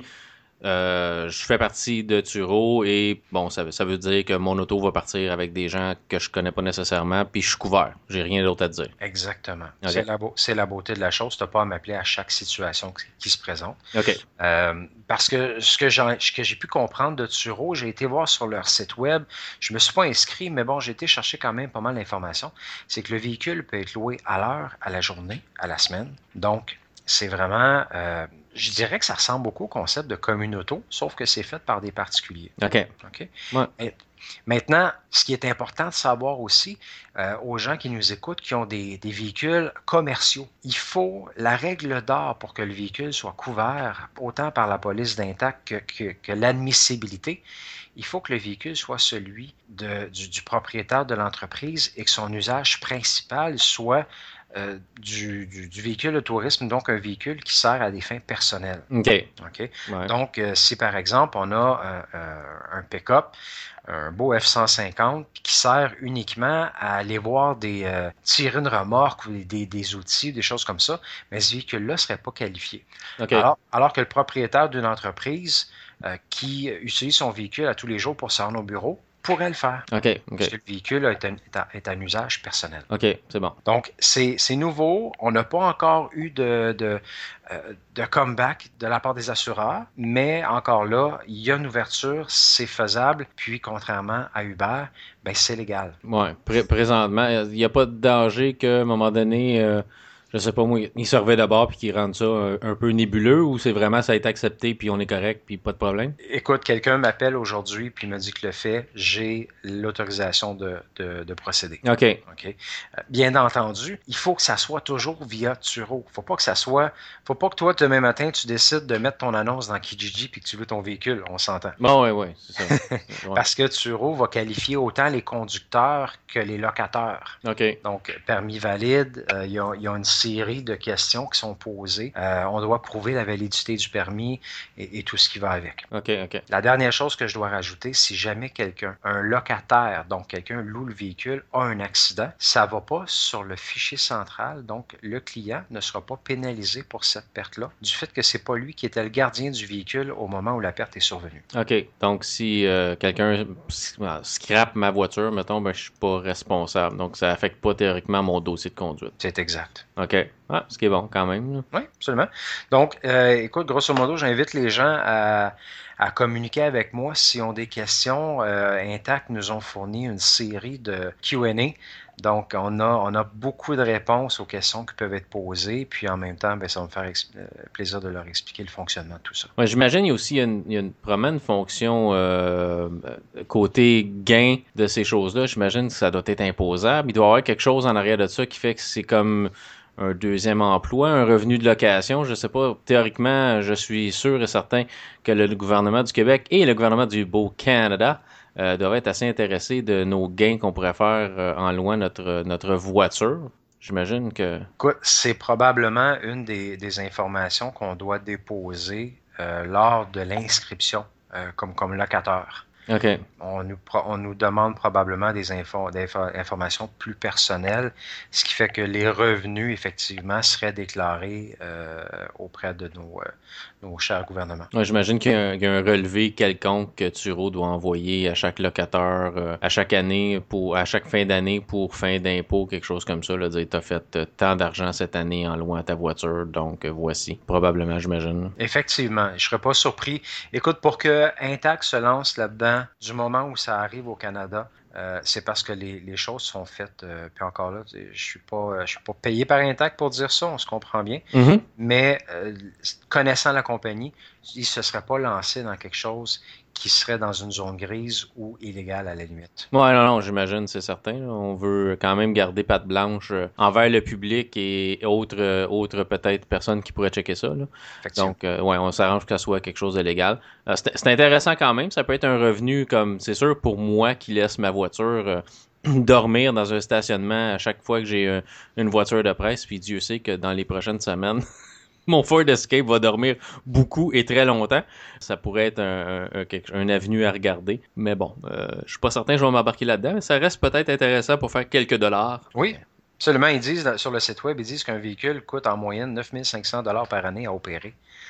Euh, je fais partie de Turo et bon, ça, ça veut dire que mon auto va partir avec des gens que je connais pas nécessairement, puis je suis couvert. J'ai rien d'autre à te dire. Exactement. OK. C'est la, beau- c'est la beauté de la chose. Tu n'as pas à m'appeler à chaque situation qui, qui se présente. OK. Euh, parce que ce que j'ai, ce que j'ai pu comprendre de Turo, j'ai été voir sur leur site web. Je me suis pas inscrit, mais bon, j'ai été chercher quand même pas mal d'informations. C'est que le véhicule peut être loué à l'heure, à la journée, à la semaine. Donc, c'est vraiment, euh, je dirais que ça ressemble beaucoup au concept de communauto, sauf que c'est fait par des particuliers. OK. OK? Ouais. Et maintenant, ce qui est important de savoir aussi euh, aux gens qui nous écoutent, qui ont des, des véhicules commerciaux, il faut la règle d'or pour que le véhicule soit couvert, autant par la police d'Intact que, que, que l'admissibilité. Il faut que le véhicule soit celui de, du, du propriétaire de l'entreprise et que son usage principal soit Euh, du, du, du véhicule de tourisme, donc un véhicule qui sert à des fins personnelles. OK. OK? Ouais. Donc, euh, si par exemple, on a euh, euh, un pick-up, un beau F cent cinquante, qui sert uniquement à aller voir des euh, tirer une remorque ou des, des outils, des choses comme ça, mais ce véhicule-là ne serait pas qualifié. OK. Alors, alors que le propriétaire d'une entreprise euh, qui utilise son véhicule à tous les jours pour se rendre au bureau pourrait le faire. OK. OK. Parce que le véhicule est un, est un, est un usage personnel. OK, c'est bon. Donc, c'est, c'est nouveau. On n'a pas encore eu de, de, euh, de comeback de la part des assureurs, mais encore là, il y a une ouverture, c'est faisable. Puis, contrairement à Uber, ben, c'est légal. Ouais. Pré- présentement, il n'y a pas de danger qu'à un moment donné, euh, je sais pas moi, ils se reviennent d'abord puis qu'ils rendent ça un, un peu nébuleux ou c'est vraiment ça a été accepté puis on est correct puis pas de problème? Écoute, quelqu'un m'appelle aujourd'hui puis me dit que le fait, j'ai l'autorisation de, de, de procéder. OK. OK? Euh, Bien entendu, il faut que ça soit toujours via Turo. Faut pas que ça soit, faut pas que toi, demain matin, tu décides de mettre ton annonce dans Kijiji puis que tu veux ton véhicule. On s'entend. Bon, ouais, ouais, c'est ça. Ouais. Parce que Turo va qualifier autant les conducteurs que les locataires. OK. Donc, permis valide, euh, il y a, il y a une série de questions qui sont posées. Euh, on doit prouver la validité du permis et, et tout ce qui va avec. OK, OK. La dernière chose que je dois rajouter, si jamais quelqu'un, un locataire, donc quelqu'un loue le véhicule, a un accident, ça ne va pas sur le fichier central, donc le client ne sera pas pénalisé pour cette perte-là, du fait que c'est pas lui qui était le gardien du véhicule au moment où la perte est survenue. OK. Donc, si euh, quelqu'un s- ah, scrape ma voiture, mettons, ben, je suis pas responsable. Donc, ça affecte pas théoriquement mon dossier de conduite. C'est exact. OK. Ah, ce qui est bon quand même. Là. Oui, absolument. Donc, euh, écoute, grosso modo, j'invite les gens à, à communiquer avec moi s'ils ont des questions. Euh, Intact nous ont fourni une série de Q and A. Donc, on a, on a beaucoup de réponses aux questions qui peuvent être posées. Puis, en même temps, ben, ça va me faire ex- euh, plaisir de leur expliquer le fonctionnement de tout ça. Ouais, j'imagine qu'il y a aussi une, il y a une, probablement une fonction euh, côté gain de ces choses-là. J'imagine que ça doit être imposable. Il doit y avoir quelque chose en arrière de ça qui fait que c'est comme un deuxième emploi, un revenu de location. Je sais pas. Théoriquement, je suis sûr et certain que le gouvernement du Québec et le gouvernement du beau Canada euh, doivent être assez intéressés de nos gains qu'on pourrait faire euh, en louant notre, notre voiture. J'imagine que... Écoute, c'est probablement une des, des informations qu'on doit déposer euh, lors de l'inscription euh, comme, comme locataire. OK. On nous, on nous demande probablement des, info, des informations plus personnelles, ce qui fait que les revenus, effectivement, seraient déclarés euh, auprès de nos, euh, nos chers gouvernements. Ouais, j'imagine qu'il y, a un, qu'il y a un relevé quelconque que Turo doit envoyer à chaque locateur, euh, à chaque année, pour, à chaque fin d'année pour fin d'impôt, quelque chose comme ça. Là, dire, t'as fait euh, tant d'argent cette année en louant ta voiture, donc euh, voici. Probablement, j'imagine. Effectivement, je serais pas surpris. Écoute, pour que Intact se lance là-dedans, du moment où ça arrive au Canada, euh, c'est parce que les, les choses sont faites. Euh, puis encore là, je suis pas, je suis pas payé par Intact pour dire ça, on se comprend bien. Mm-hmm. Mais euh, connaissant la compagnie, il se serait pas lancé dans quelque chose qui serait dans une zone grise ou illégale à la limite. Ouais, non, non, j'imagine, c'est certain. Là. On veut quand même garder patte blanche euh, envers le public et autres, euh, autres peut-être personnes qui pourraient checker ça. Là. Donc, euh, ouais, on s'arrange que ça soit quelque chose de légal. Euh, c'est, c'est intéressant quand même. Ça peut être un revenu comme, c'est sûr, pour moi qui laisse ma voiture euh, dormir dans un stationnement à chaque fois que j'ai euh, une voiture de presse. Puis Dieu sait que dans les prochaines semaines, mon Ford Escape va dormir beaucoup et très longtemps. Ça pourrait être un, un, un, un avenue à regarder. Mais bon, euh, je suis pas certain que je vais m'embarquer là-dedans, mais ça reste peut-être intéressant pour faire quelques dollars. Oui, absolument. Ils disent sur le site web, ils disent qu'un véhicule coûte en moyenne neuf mille cinq cents dollars par année à opérer.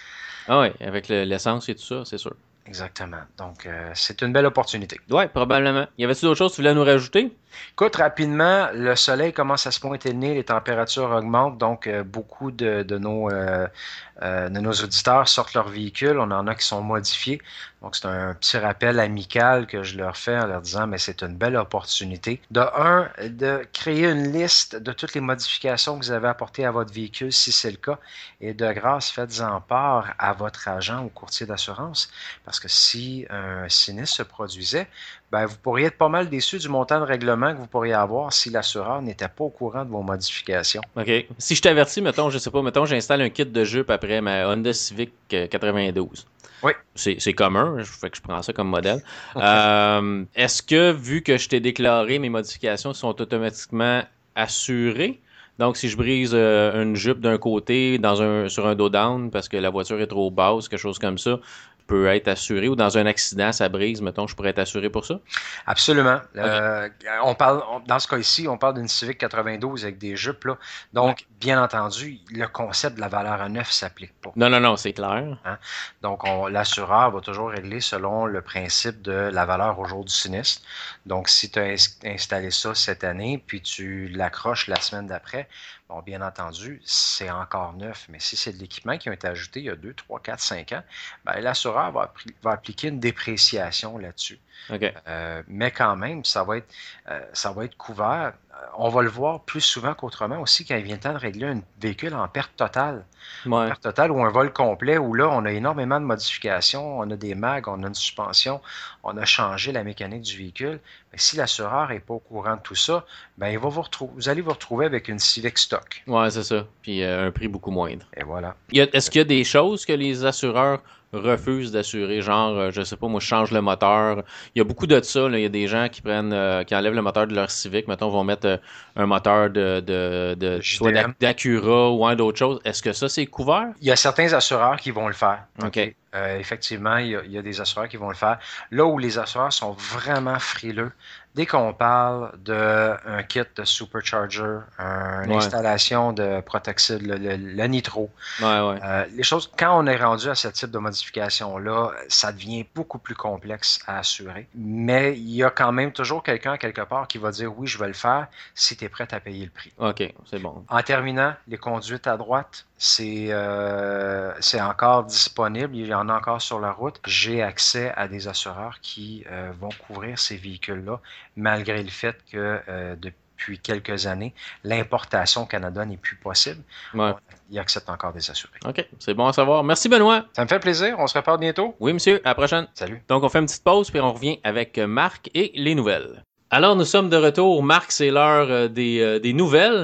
Ah oui, avec le, l'essence et tout ça, c'est sûr. Exactement. Donc, euh, c'est une belle opportunité. Oui, probablement. Y avait-tu d'autres choses que tu voulais nous rajouter? Écoute, rapidement, le soleil commence à se pointer le nez, les températures augmentent, donc euh, beaucoup de, de, nos, euh, euh, de nos auditeurs sortent leur véhicule. On en a qui sont modifiés. Donc, c'est un petit rappel amical que je leur fais en leur disant, mais c'est une belle opportunité. De un, de créer une liste de toutes les modifications que vous avez apportées à votre véhicule, si c'est le cas. Et de grâce, faites-en part à votre agent ou courtier d'assurance. Parce que si un sinistre se produisait, ben, vous pourriez être pas mal déçu du montant de règlement que vous pourriez avoir si l'assureur n'était pas au courant de vos modifications. OK. Si je t'avertis, mettons, je sais pas, mettons, j'installe un kit de jupe après ma Honda Civic quatre-vingt-douze. Oui. C'est, c'est commun, je fais que je prends ça comme modèle. Okay. Euh, est-ce que, vu que je t'ai déclaré, mes modifications sont automatiquement assurées? Donc, si je brise euh, une jupe d'un côté dans un, sur un dos down parce que la voiture est trop basse, quelque chose comme ça, peut être assuré, ou dans un accident, ça brise, mettons, je pourrais être assuré pour ça? Absolument. Okay. Euh, on parle, on, dans ce cas-ci, on parle d'une Civic quatre-vingt-douze avec des jupes, là. Donc, ouais. Bien entendu, le concept de la valeur à neuf s'applique pas. Non, non, non, c'est clair. Hein? Donc, on, l'assureur va toujours régler selon le principe de la valeur au jour du sinistre. Donc, si tu as installé ça cette année, puis tu l'accroches la semaine d'après, bon, bien entendu, c'est encore neuf, mais si c'est de l'équipement qui a été ajouté il y a deux, trois, quatre, cinq ans, ben, l'assureur va, va appliquer une dépréciation là-dessus. Okay. Euh, mais quand même, ça va être, euh, ça va être couvert. On va le voir plus souvent qu'autrement aussi quand il vient le temps de régler un véhicule en perte totale. Ouais. Perte totale ou un vol complet où là, on a énormément de modifications, on a des mags, on a une suspension, on a changé la mécanique du véhicule. Mais si l'assureur n'est pas au courant de tout ça, ben il va vous retrouver, vous allez vous retrouver avec une Civic stock. Ouais, c'est ça. Puis euh, un prix beaucoup moindre. Et voilà. Il y a, est-ce qu'il y a des choses que les assureurs refusent d'assurer, genre, euh, je sais pas, moi, je change le moteur. Il y a beaucoup de ça, là. Il y a des gens qui prennent, euh, qui enlèvent le moteur de leur Civic, mettons, vont mettre euh, un moteur de, de, de soit d'Acura ou un d'autres choses. Est-ce que ça, c'est couvert? Il y a certains assureurs qui vont le faire. OK. Okay. Euh, effectivement, il y, a, il y a des assureurs qui vont le faire. Là où les assureurs sont vraiment frileux, dès qu'on parle d'un kit de supercharger, une ouais. installation de protoxyde, le, le, le nitro, ouais, ouais. Euh, les choses, quand on est rendu à ce type de modification-là, ça devient beaucoup plus complexe à assurer. Mais il y a quand même toujours quelqu'un quelque part qui va dire oui, je vais le faire si tu es prêt à payer le prix. OK, c'est bon. En terminant, les conduites à droite, c'est euh, c'est encore disponible, il y en a encore sur la route. J'ai accès à des assureurs qui euh, vont couvrir ces véhicules-là, malgré le fait que euh, depuis quelques années, l'importation au Canada n'est plus possible. Ouais. Ils acceptent encore des assurés. OK, c'est bon à savoir. Merci Benoît. Ça me fait plaisir, on se reparle bientôt. Oui monsieur, à la prochaine. Salut. Donc on fait une petite pause puis on revient avec Marc et les nouvelles. Alors nous sommes de retour. Marc, c'est l'heure des, euh, des nouvelles.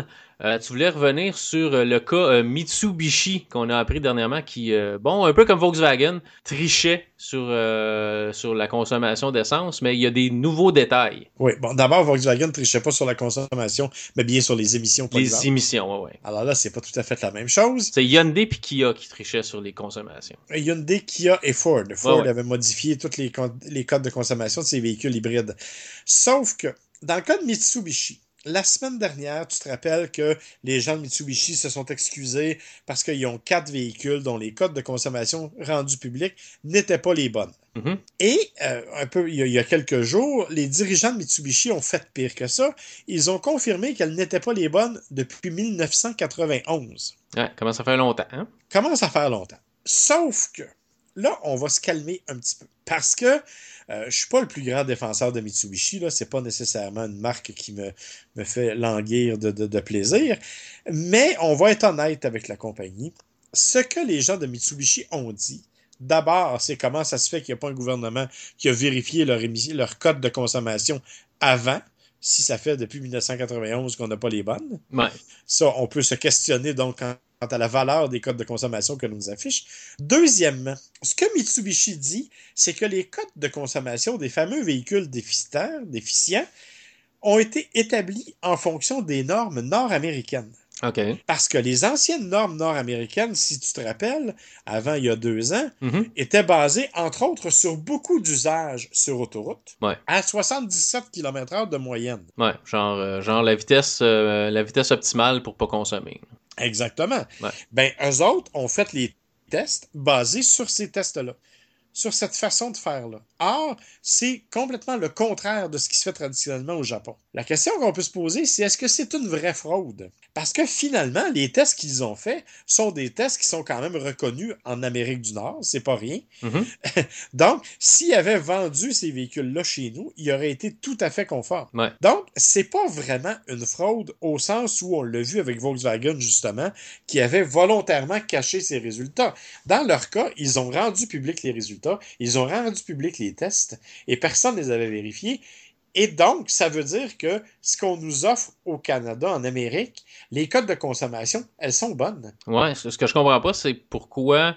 Euh, tu voulais revenir sur euh, le cas euh, Mitsubishi qu'on a appris dernièrement qui, euh, bon, un peu comme Volkswagen, trichait sur, euh, sur la consommation d'essence, mais il y a des nouveaux détails. Oui, bon, d'abord, Volkswagen ne trichait pas sur la consommation, mais bien sur les émissions Les polluantes. émissions, ouais, ouais. Alors là, c'est pas tout à fait la même chose. C'est Hyundai puis Kia qui trichaient sur les consommations. Hyundai, Kia et Ford. Ford Ouais, ouais. avait modifié tous les, con- les codes de consommation de ces véhicules hybrides. Sauf que, dans le cas de Mitsubishi, la semaine dernière, tu te rappelles que les gens de Mitsubishi se sont excusés parce qu'ils ont quatre véhicules dont les codes de consommation rendus publics n'étaient pas les bonnes. Mhm. Et euh, un peu il y, a, il y a quelques jours, les dirigeants de Mitsubishi ont fait pire que ça. Ils ont confirmé qu'elles n'étaient pas les bonnes depuis mille neuf cent quatre-vingt-onze. Ouais, commence à faire longtemps, hein? Commence à faire longtemps. Sauf que là, on va se calmer un petit peu. Parce que euh, je suis pas le plus grand défenseur de Mitsubishi. Là, c'est pas nécessairement une marque qui me, me fait languir de, de, de plaisir. Mais on va être honnête avec la compagnie. Ce que les gens de Mitsubishi ont dit, d'abord, c'est comment ça se fait qu'il n'y a pas un gouvernement qui a vérifié leur, émission, leur code de consommation avant, si ça fait depuis mille neuf cent quatre-vingt-onze qu'on n'a pas les bonnes. Ouais. Ça, on peut se questionner donc quant à la valeur des codes de consommation que nous affichent. Deuxièmement, ce que Mitsubishi dit, c'est que les codes de consommation des fameux véhicules déficitaires, déficients, ont été établis en fonction des normes nord-américaines. OK. Parce que les anciennes normes nord-américaines, si tu te rappelles, avant il y a deux ans, Mhm. étaient basées, entre autres, sur beaucoup d'usages sur autoroute, Ouais. à soixante-dix-sept kilomètres heure de moyenne. Ouais, genre, euh, genre la vitesse euh, la vitesse optimale pour pas consommer. Exactement. Ouais. Ben, eux autres ont fait les tests basés sur ces tests-là, sur cette façon de faire-là. Or, c'est complètement le contraire de ce qui se fait traditionnellement au Japon. La question qu'on peut se poser, c'est est-ce que c'est une vraie fraude? Parce que finalement, les tests qu'ils ont faits sont des tests qui sont quand même reconnus en Amérique du Nord, c'est pas rien. Mhm. Donc, s'ils avaient vendu ces véhicules-là chez nous, ils auraient été tout à fait conformes. Ouais. Donc, c'est pas vraiment une fraude au sens où on l'a vu avec Volkswagen, justement, qui avait volontairement caché ses résultats. Dans leur cas, ils ont rendu public les résultats, ils ont rendu public les tests, et personne ne les avait vérifiés. Et donc, ça veut dire que ce qu'on nous offre au Canada, en Amérique, les codes de consommation, elles sont bonnes. Ouais, ce ce que je comprends pas, c'est pourquoi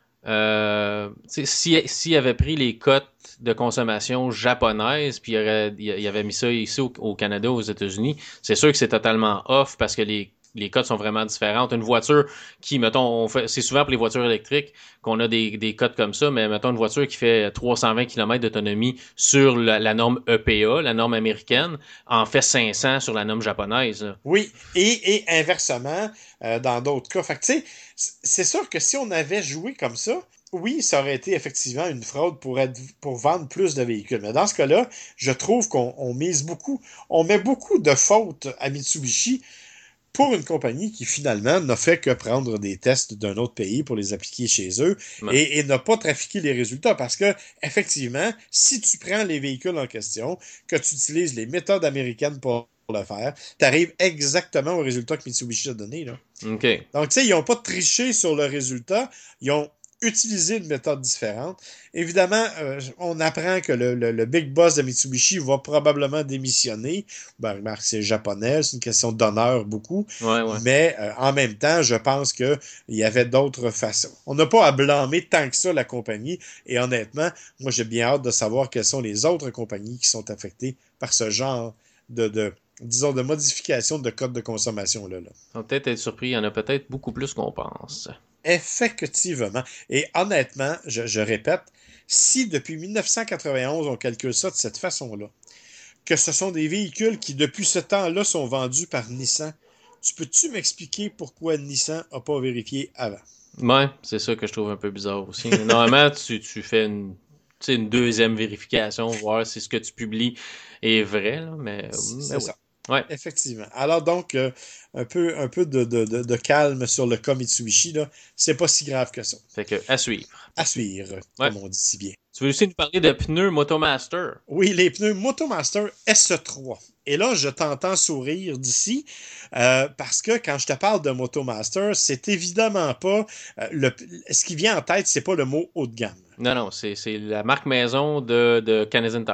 euh, tu sais, si s'il avait pris les cotes de consommation japonaises, puis il aurait, il avait mis ça ici au, au Canada, aux États-Unis, c'est sûr que c'est totalement off parce que les les cotes sont vraiment différentes. Une voiture qui, mettons, on fait, c'est souvent pour les voitures électriques qu'on a des, des cotes comme ça, mais mettons une voiture qui fait trois cent vingt kilomètres d'autonomie sur la, la norme E P A, la norme américaine, en fait cinq cents sur la norme japonaise. Là. Oui, et, et inversement, euh, dans d'autres cas. Fait que, tu sais, c'est sûr que si on avait joué comme ça, oui, ça aurait été effectivement une fraude pour, être, pour vendre plus de véhicules. Mais dans ce cas-là, je trouve qu'on on mise beaucoup, on met beaucoup de fautes à Mitsubishi pour une compagnie qui finalement n'a fait que prendre des tests d'un autre pays pour les appliquer chez eux Ouais. et, et n'a pas trafiqué les résultats parce que, effectivement, si tu prends les véhicules en question, que tu utilises les méthodes américaines pour le faire, tu arrives exactement au résultat que Mitsubishi a donné. Là. OK. Donc, tu sais, ils n'ont pas triché sur le résultat, ils ont utilisé une méthode différente. Évidemment, euh, on apprend que le, le, le big boss de Mitsubishi va probablement démissionner. Ben, remarque, c'est japonais, c'est une question d'honneur beaucoup. Ouais, ouais. Mais euh, en même temps, je pense qu'il y avait d'autres façons. On n'a pas à blâmer tant que ça la compagnie. Et honnêtement, moi, j'ai bien hâte de savoir quelles sont les autres compagnies qui sont affectées par ce genre de, de disons, de modification de code de consommation. Là, là. On va peut-être être surpris, il y en a peut-être beaucoup plus qu'on pense. Effectivement. Et honnêtement, je, je répète, si depuis mille neuf cent quatre-vingt-onze, on calcule ça de cette façon-là, que ce sont des véhicules qui, depuis ce temps-là, sont vendus par Nissan, tu peux-tu m'expliquer pourquoi Nissan n'a pas vérifié avant? Ouais, c'est ça que je trouve un peu bizarre aussi. Normalement, tu, tu fais une, tu sais, une deuxième vérification, voir si ce que tu publies est vrai, là, mais, C'est mais oui. ça. Ouais. Effectivement. Alors donc, euh, un peu, un peu de, de, de, de calme sur le cas Mitsubishi, là. C'est pas si grave que ça. Fait que, à suivre. À suivre, Ouais. comme on dit si bien. Tu veux aussi nous parler de pneus Motomaster? Oui, les pneus Motomaster S trois. Et là, je t'entends sourire d'ici, euh, parce que quand je te parle de Motomaster, c'est évidemment pas... Euh, le, ce qui vient en tête, c'est pas le mot haut de gamme. Non, non, c'est, c'est la marque maison de, de Canadian Tire.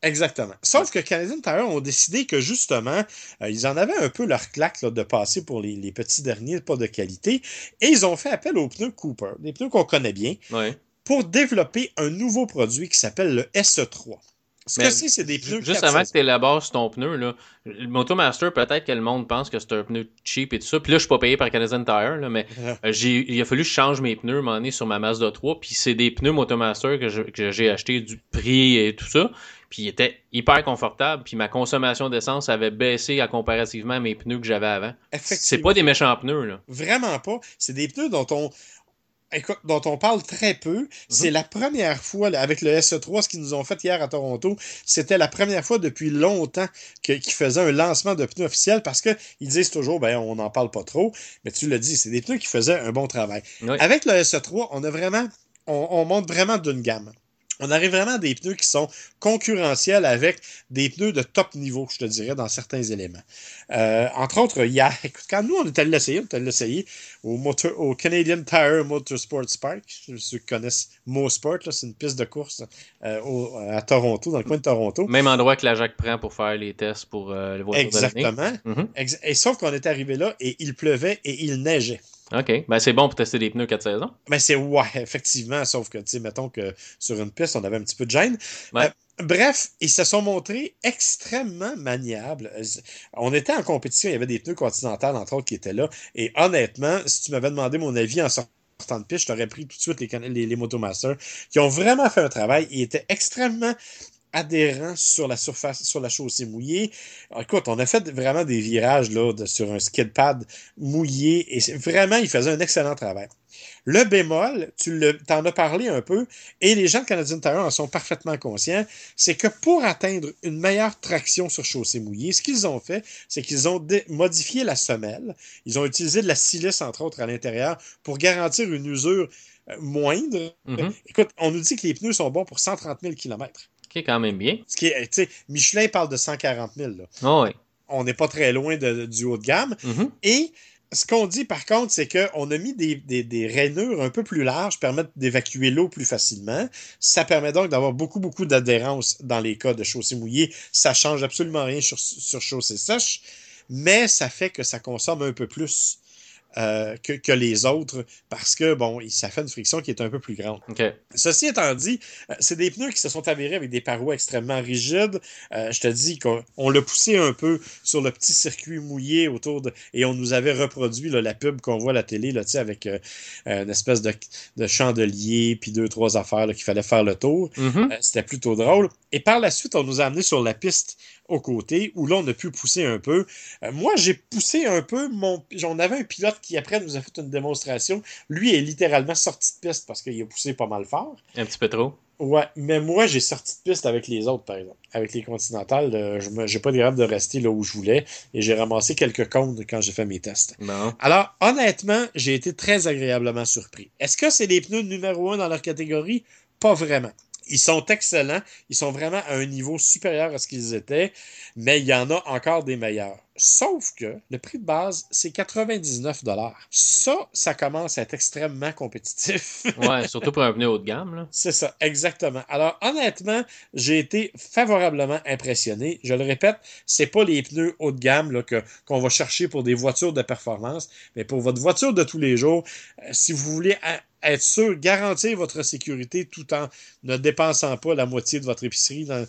Exactement. Sauf que Canadian Tire ont décidé que justement, euh, ils en avaient un peu leur claque là, de passer pour les, les petits derniers, pas de qualité, et ils ont fait appel aux pneus Cooper, des pneus qu'on connaît bien, Ouais. pour développer un nouveau produit qui s'appelle le S E trois. Ce que Mais c'est, c'est des ju- pneus juste quatre avant que saisons. tu élabores sur ton pneu, là, le Motomaster, peut-être que le monde pense que c'est un pneu cheap et tout ça. Puis là, je suis pas payé par Canadian Tire, là, mais euh, j'ai, il a fallu que je change mes pneus à un moment donné sur ma Mazda trois. Puis c'est des pneus Motomaster que, je- que j'ai acheté du prix et tout ça. Puis ils étaient hyper confortables. Puis ma consommation d'essence avait baissé à comparativement à mes pneus que j'avais avant. C'est Effectivement. pas des méchants pneus, là. Vraiment pas. C'est des pneus dont on, écoute, dont on parle très peu. C'est Mhm. la première fois, là, avec le S E trois, ce qu'ils nous ont fait hier à Toronto, c'était la première fois depuis longtemps que- qu'ils faisaient un lancement de pneus officiel parce qu'ils disent toujours, ben, on n'en parle pas trop. Mais tu l'as dit, c'est des pneus qui faisaient un bon travail. Oui. Avec le S E trois, on a vraiment, on, on monte vraiment d'une gamme. On arrive vraiment à des pneus qui sont concurrentiels avec des pneus de top niveau, je te dirais, dans certains éléments. Euh, entre autres, il y a, écoute, quand nous, on est allé l'essayer, on est allé l'essayer au, motor, au Canadian Tire Motorsports Park. Ceux qui connaissent MoSport, là, c'est une piste de course euh, au, à Toronto, dans le coin de Toronto. Même endroit que la Jacques prend pour faire les tests pour euh, les voitures de l'année. Exactement. Mhm. Ex- et sauf qu'on est arrivé là et il pleuvait et il neigeait. OK. Ben, c'est bon pour tester des pneus quatre saisons. Mais c'est ouais, effectivement, sauf que, tu sais, mettons que sur une piste, on avait un petit peu de gêne. Ouais. Euh, bref, ils se sont montrés extrêmement maniables. Euh, On était en compétition, il y avait des pneus Continental, entre autres, qui étaient là. Et honnêtement, si tu m'avais demandé mon avis en sortant de piste, je t'aurais pris tout de suite les, les, les Motomasters, qui ont vraiment fait un travail. Ils étaient extrêmement adhérent sur la surface, sur la chaussée mouillée. Alors, écoute, on a fait vraiment des virages là, de, sur un skid pad mouillé et vraiment, il faisait un excellent travail. Le bémol, tu le, t'en as parlé un peu, et les gens de Canadian Tire en sont parfaitement conscients, c'est que pour atteindre une meilleure traction sur chaussée mouillée, ce qu'ils ont fait, c'est qu'ils ont dé- modifié la semelle. Ils ont utilisé de la silice, entre autres, à l'intérieur pour garantir une usure euh, moindre. Mhm. Écoute, on nous dit que les pneus sont bons pour cent trente mille kilomètres. OK, quand même bien. Ce qui est, tu sais, Michelin parle de cent quarante mille. Là. Oh, oui. On n'est pas très loin de, du haut de gamme. Mhm. Et ce qu'on dit, par contre, c'est qu'on a mis des, des, des rainures un peu plus larges, permettent d'évacuer l'eau plus facilement. Ça permet donc d'avoir beaucoup, beaucoup d'adhérence dans les cas de chaussée mouillée. Ça change absolument rien sur, sur chaussée sèche, mais ça fait que ça consomme un peu plus euh, que, que les autres parce que, bon, ça fait une friction qui est un peu plus grande. OK. Ceci étant dit, euh, c'est des pneus qui se sont avérés avec des parois extrêmement rigides. Euh, je te dis qu'on on l'a poussé un peu sur le petit circuit mouillé autour de... Et on nous avait reproduit là, la pub qu'on voit à la télé là, avec euh, une espèce de, de chandelier puis deux, trois affaires là, qu'il fallait faire le tour. Mhm. Euh, c'était plutôt drôle. Et par la suite, on nous a amenés sur la piste au côté, où là, on a pu pousser un peu. Euh, moi, j'ai poussé un peu. Mon... On avait un pilote qui, après, nous a fait une démonstration. Lui est littéralement sorti de piste parce qu'il a poussé pas mal fort. Un petit peu trop. Ouais, mais moi, j'ai sorti de piste avec les autres, par exemple. Avec les Continentales, euh, je me... j'ai pas capable de rester là où je voulais et j'ai ramassé quelques comptes quand j'ai fait mes tests. Bon. Alors, honnêtement, j'ai été très agréablement surpris. Est-ce que c'est les pneus numéro un dans leur catégorie? Pas vraiment. Ils sont excellents. Ils sont vraiment à un niveau supérieur à ce qu'ils étaient, mais il y en a encore des meilleurs. Sauf que le prix de base, c'est quatre-vingt-dix-neuf dollars. Ça, ça commence à être extrêmement compétitif. Ouais, surtout pour un pneu haut de gamme, là. C'est ça, exactement. Alors, honnêtement, j'ai été favorablement impressionné. Je le répète, c'est pas les pneus haut de gamme là, que, qu'on va chercher pour des voitures de performance, mais pour votre voiture de tous les jours, euh, si vous voulez a- être sûr, garantir votre sécurité tout en ne dépensant pas la moitié de votre épicerie dans...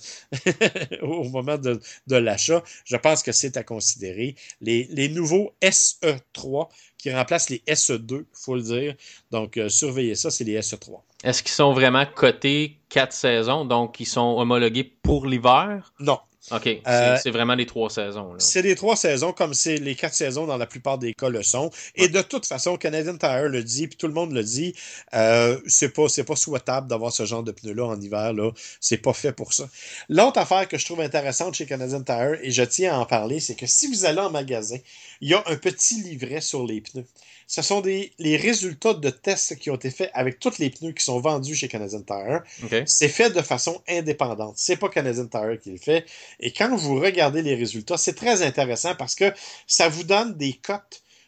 au moment de, de l'achat, je pense que c'est à considérer. Les, les nouveaux S E trois qui remplacent les S E deux, il faut le dire. Donc, euh, surveillez ça, c'est les S E trois. Est-ce qu'ils sont vraiment cotés quatre saisons, donc ils sont homologués pour l'hiver? Non. OK, c'est, Euh, c'est vraiment les trois saisons, là. C'est les trois saisons, comme c'est les quatre saisons dans la plupart des cas le sont. Et Ouais. de toute façon, Canadian Tire le dit, puis tout le monde le dit, euh, c'est pas, c'est pas souhaitable d'avoir ce genre de pneus-là en hiver, là. C'est pas fait pour ça. L'autre affaire que je trouve intéressante chez Canadian Tire, et je tiens à en parler, c'est que si vous allez en magasin, il y a un petit livret sur les pneus. Ce sont des, les résultats de tests qui ont été faits avec tous les pneus qui sont vendus chez Canadian Tire. OK. C'est fait de façon indépendante. C'est pas Canadian Tire qui le fait. Et quand vous regardez les résultats, c'est très intéressant parce que ça vous donne des cotes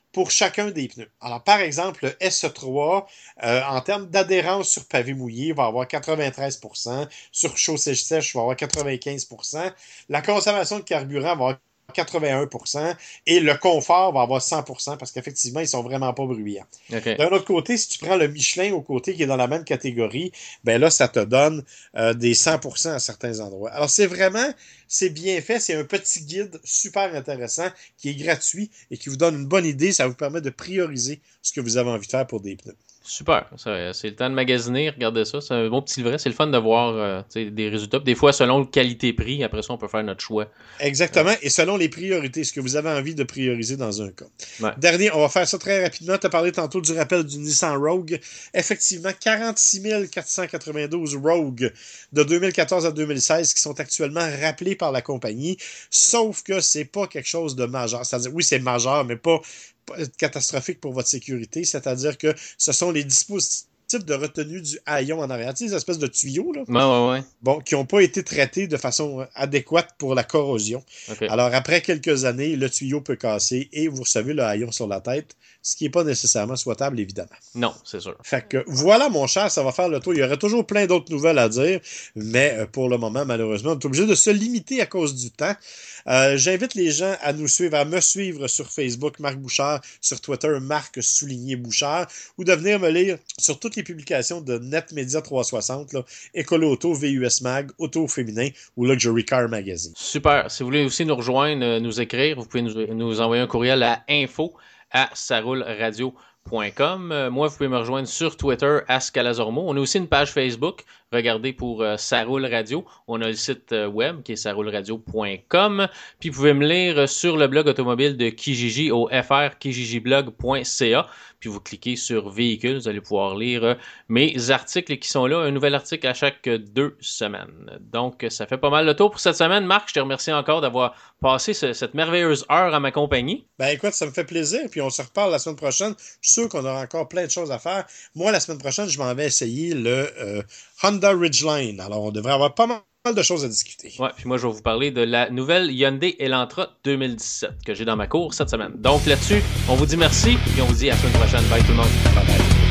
pour chacun des pneus. Alors, par exemple, le S trois, euh, en termes d'adhérence sur pavé mouillé, va avoir quatre-vingt-treize pour cent. Sur chaussée sèche, va avoir quatre-vingt-quinze pour cent. La consommation de carburant va avoir quatre-vingt-un pour cent. Et le confort va avoir cent pour cent parce qu'effectivement, ils sont vraiment pas bruyants. Okay. D'un autre côté, si tu prends le Michelin au côté qui est dans la même catégorie, ben là, ça te donne euh, des cent pour cent à certains endroits. Alors, c'est vraiment, c'est bien fait. C'est un petit guide super intéressant qui est gratuit et qui vous donne une bonne idée. Ça vous permet de prioriser ce que vous avez envie de faire pour des pneus. Super, ça, c'est le temps de magasiner, regardez ça, c'est un bon petit livret, c'est le fun de voir euh, des résultats. Des fois, selon le qualité-prix, après ça, on peut faire notre choix. Exactement, et selon les priorités, ce que vous avez envie de prioriser dans un cas. Ouais. Dernier, on va faire ça très rapidement. Tu as parlé tantôt du rappel du Nissan Rogue. Effectivement, quarante-six mille quatre cent quatre-vingt-douze Rogue de deux mille quatorze à deux mille seize qui sont actuellement rappelés par la compagnie, sauf que c'est pas quelque chose de majeur. C'est-à-dire, oui, c'est majeur, mais pas catastrophique pour votre sécurité, c'est-à-dire que ce sont les dispositifs de retenue du haillon en arrière, tu sais, ces espèces de tuyaux, là, ouais, ouais, ouais. Bon, qui n'ont pas été traités de façon adéquate pour la corrosion. Okay. Alors, après quelques années, le tuyau peut casser et vous recevez le haillon sur la tête, ce qui n'est pas nécessairement souhaitable, évidemment. Non, c'est sûr. Fait que voilà, mon cher, ça va faire le tour. Il y aurait toujours plein d'autres nouvelles à dire, mais pour le moment, malheureusement, on est obligé de se limiter à cause du temps. Euh, j'invite les gens à nous suivre, à me suivre sur Facebook, Marc Bouchard, sur Twitter, Marc souligné Bouchard, ou de venir me lire sur toutes les publications de NetMedia trois cent soixante, là, Écolo Auto, V U S Mag, Auto Féminin ou Luxury Car Magazine. Super. Si vous voulez aussi nous rejoindre, nous écrire, vous pouvez nous, nous envoyer un courriel à info à saroulradio point com. Euh, moi, vous pouvez me rejoindre sur Twitter, à Scalazormo. On a aussi une page Facebook. Regardez pour euh, Ça Roule Radio. On a le site euh, web qui est saroulradio point com. Puis vous pouvez me lire sur le blog automobile de Kijiji au f r kijijiblog point c a. Puis vous cliquez sur Véhicules, vous allez pouvoir lire euh, mes articles qui sont là. Un nouvel article à chaque deux semaines. Donc, ça fait pas mal le tour pour cette semaine. Marc, je te remercie encore d'avoir passé ce, cette merveilleuse heure à ma compagnie. Ben écoute, ça me fait plaisir. Puis on se reparle la semaine prochaine. Je suis sûr qu'on aura encore plein de choses à faire. Moi, la semaine prochaine, je m'en vais essayer le euh, Honda Ridgeline. Alors, on devrait avoir pas mal de choses à discuter. Ouais, puis moi, je vais vous parler de la nouvelle Hyundai Elantra deux mille dix-sept que j'ai dans ma cour cette semaine. Donc là-dessus, on vous dit merci et on vous dit à la semaine prochaine. Bye tout le monde. Bye bye.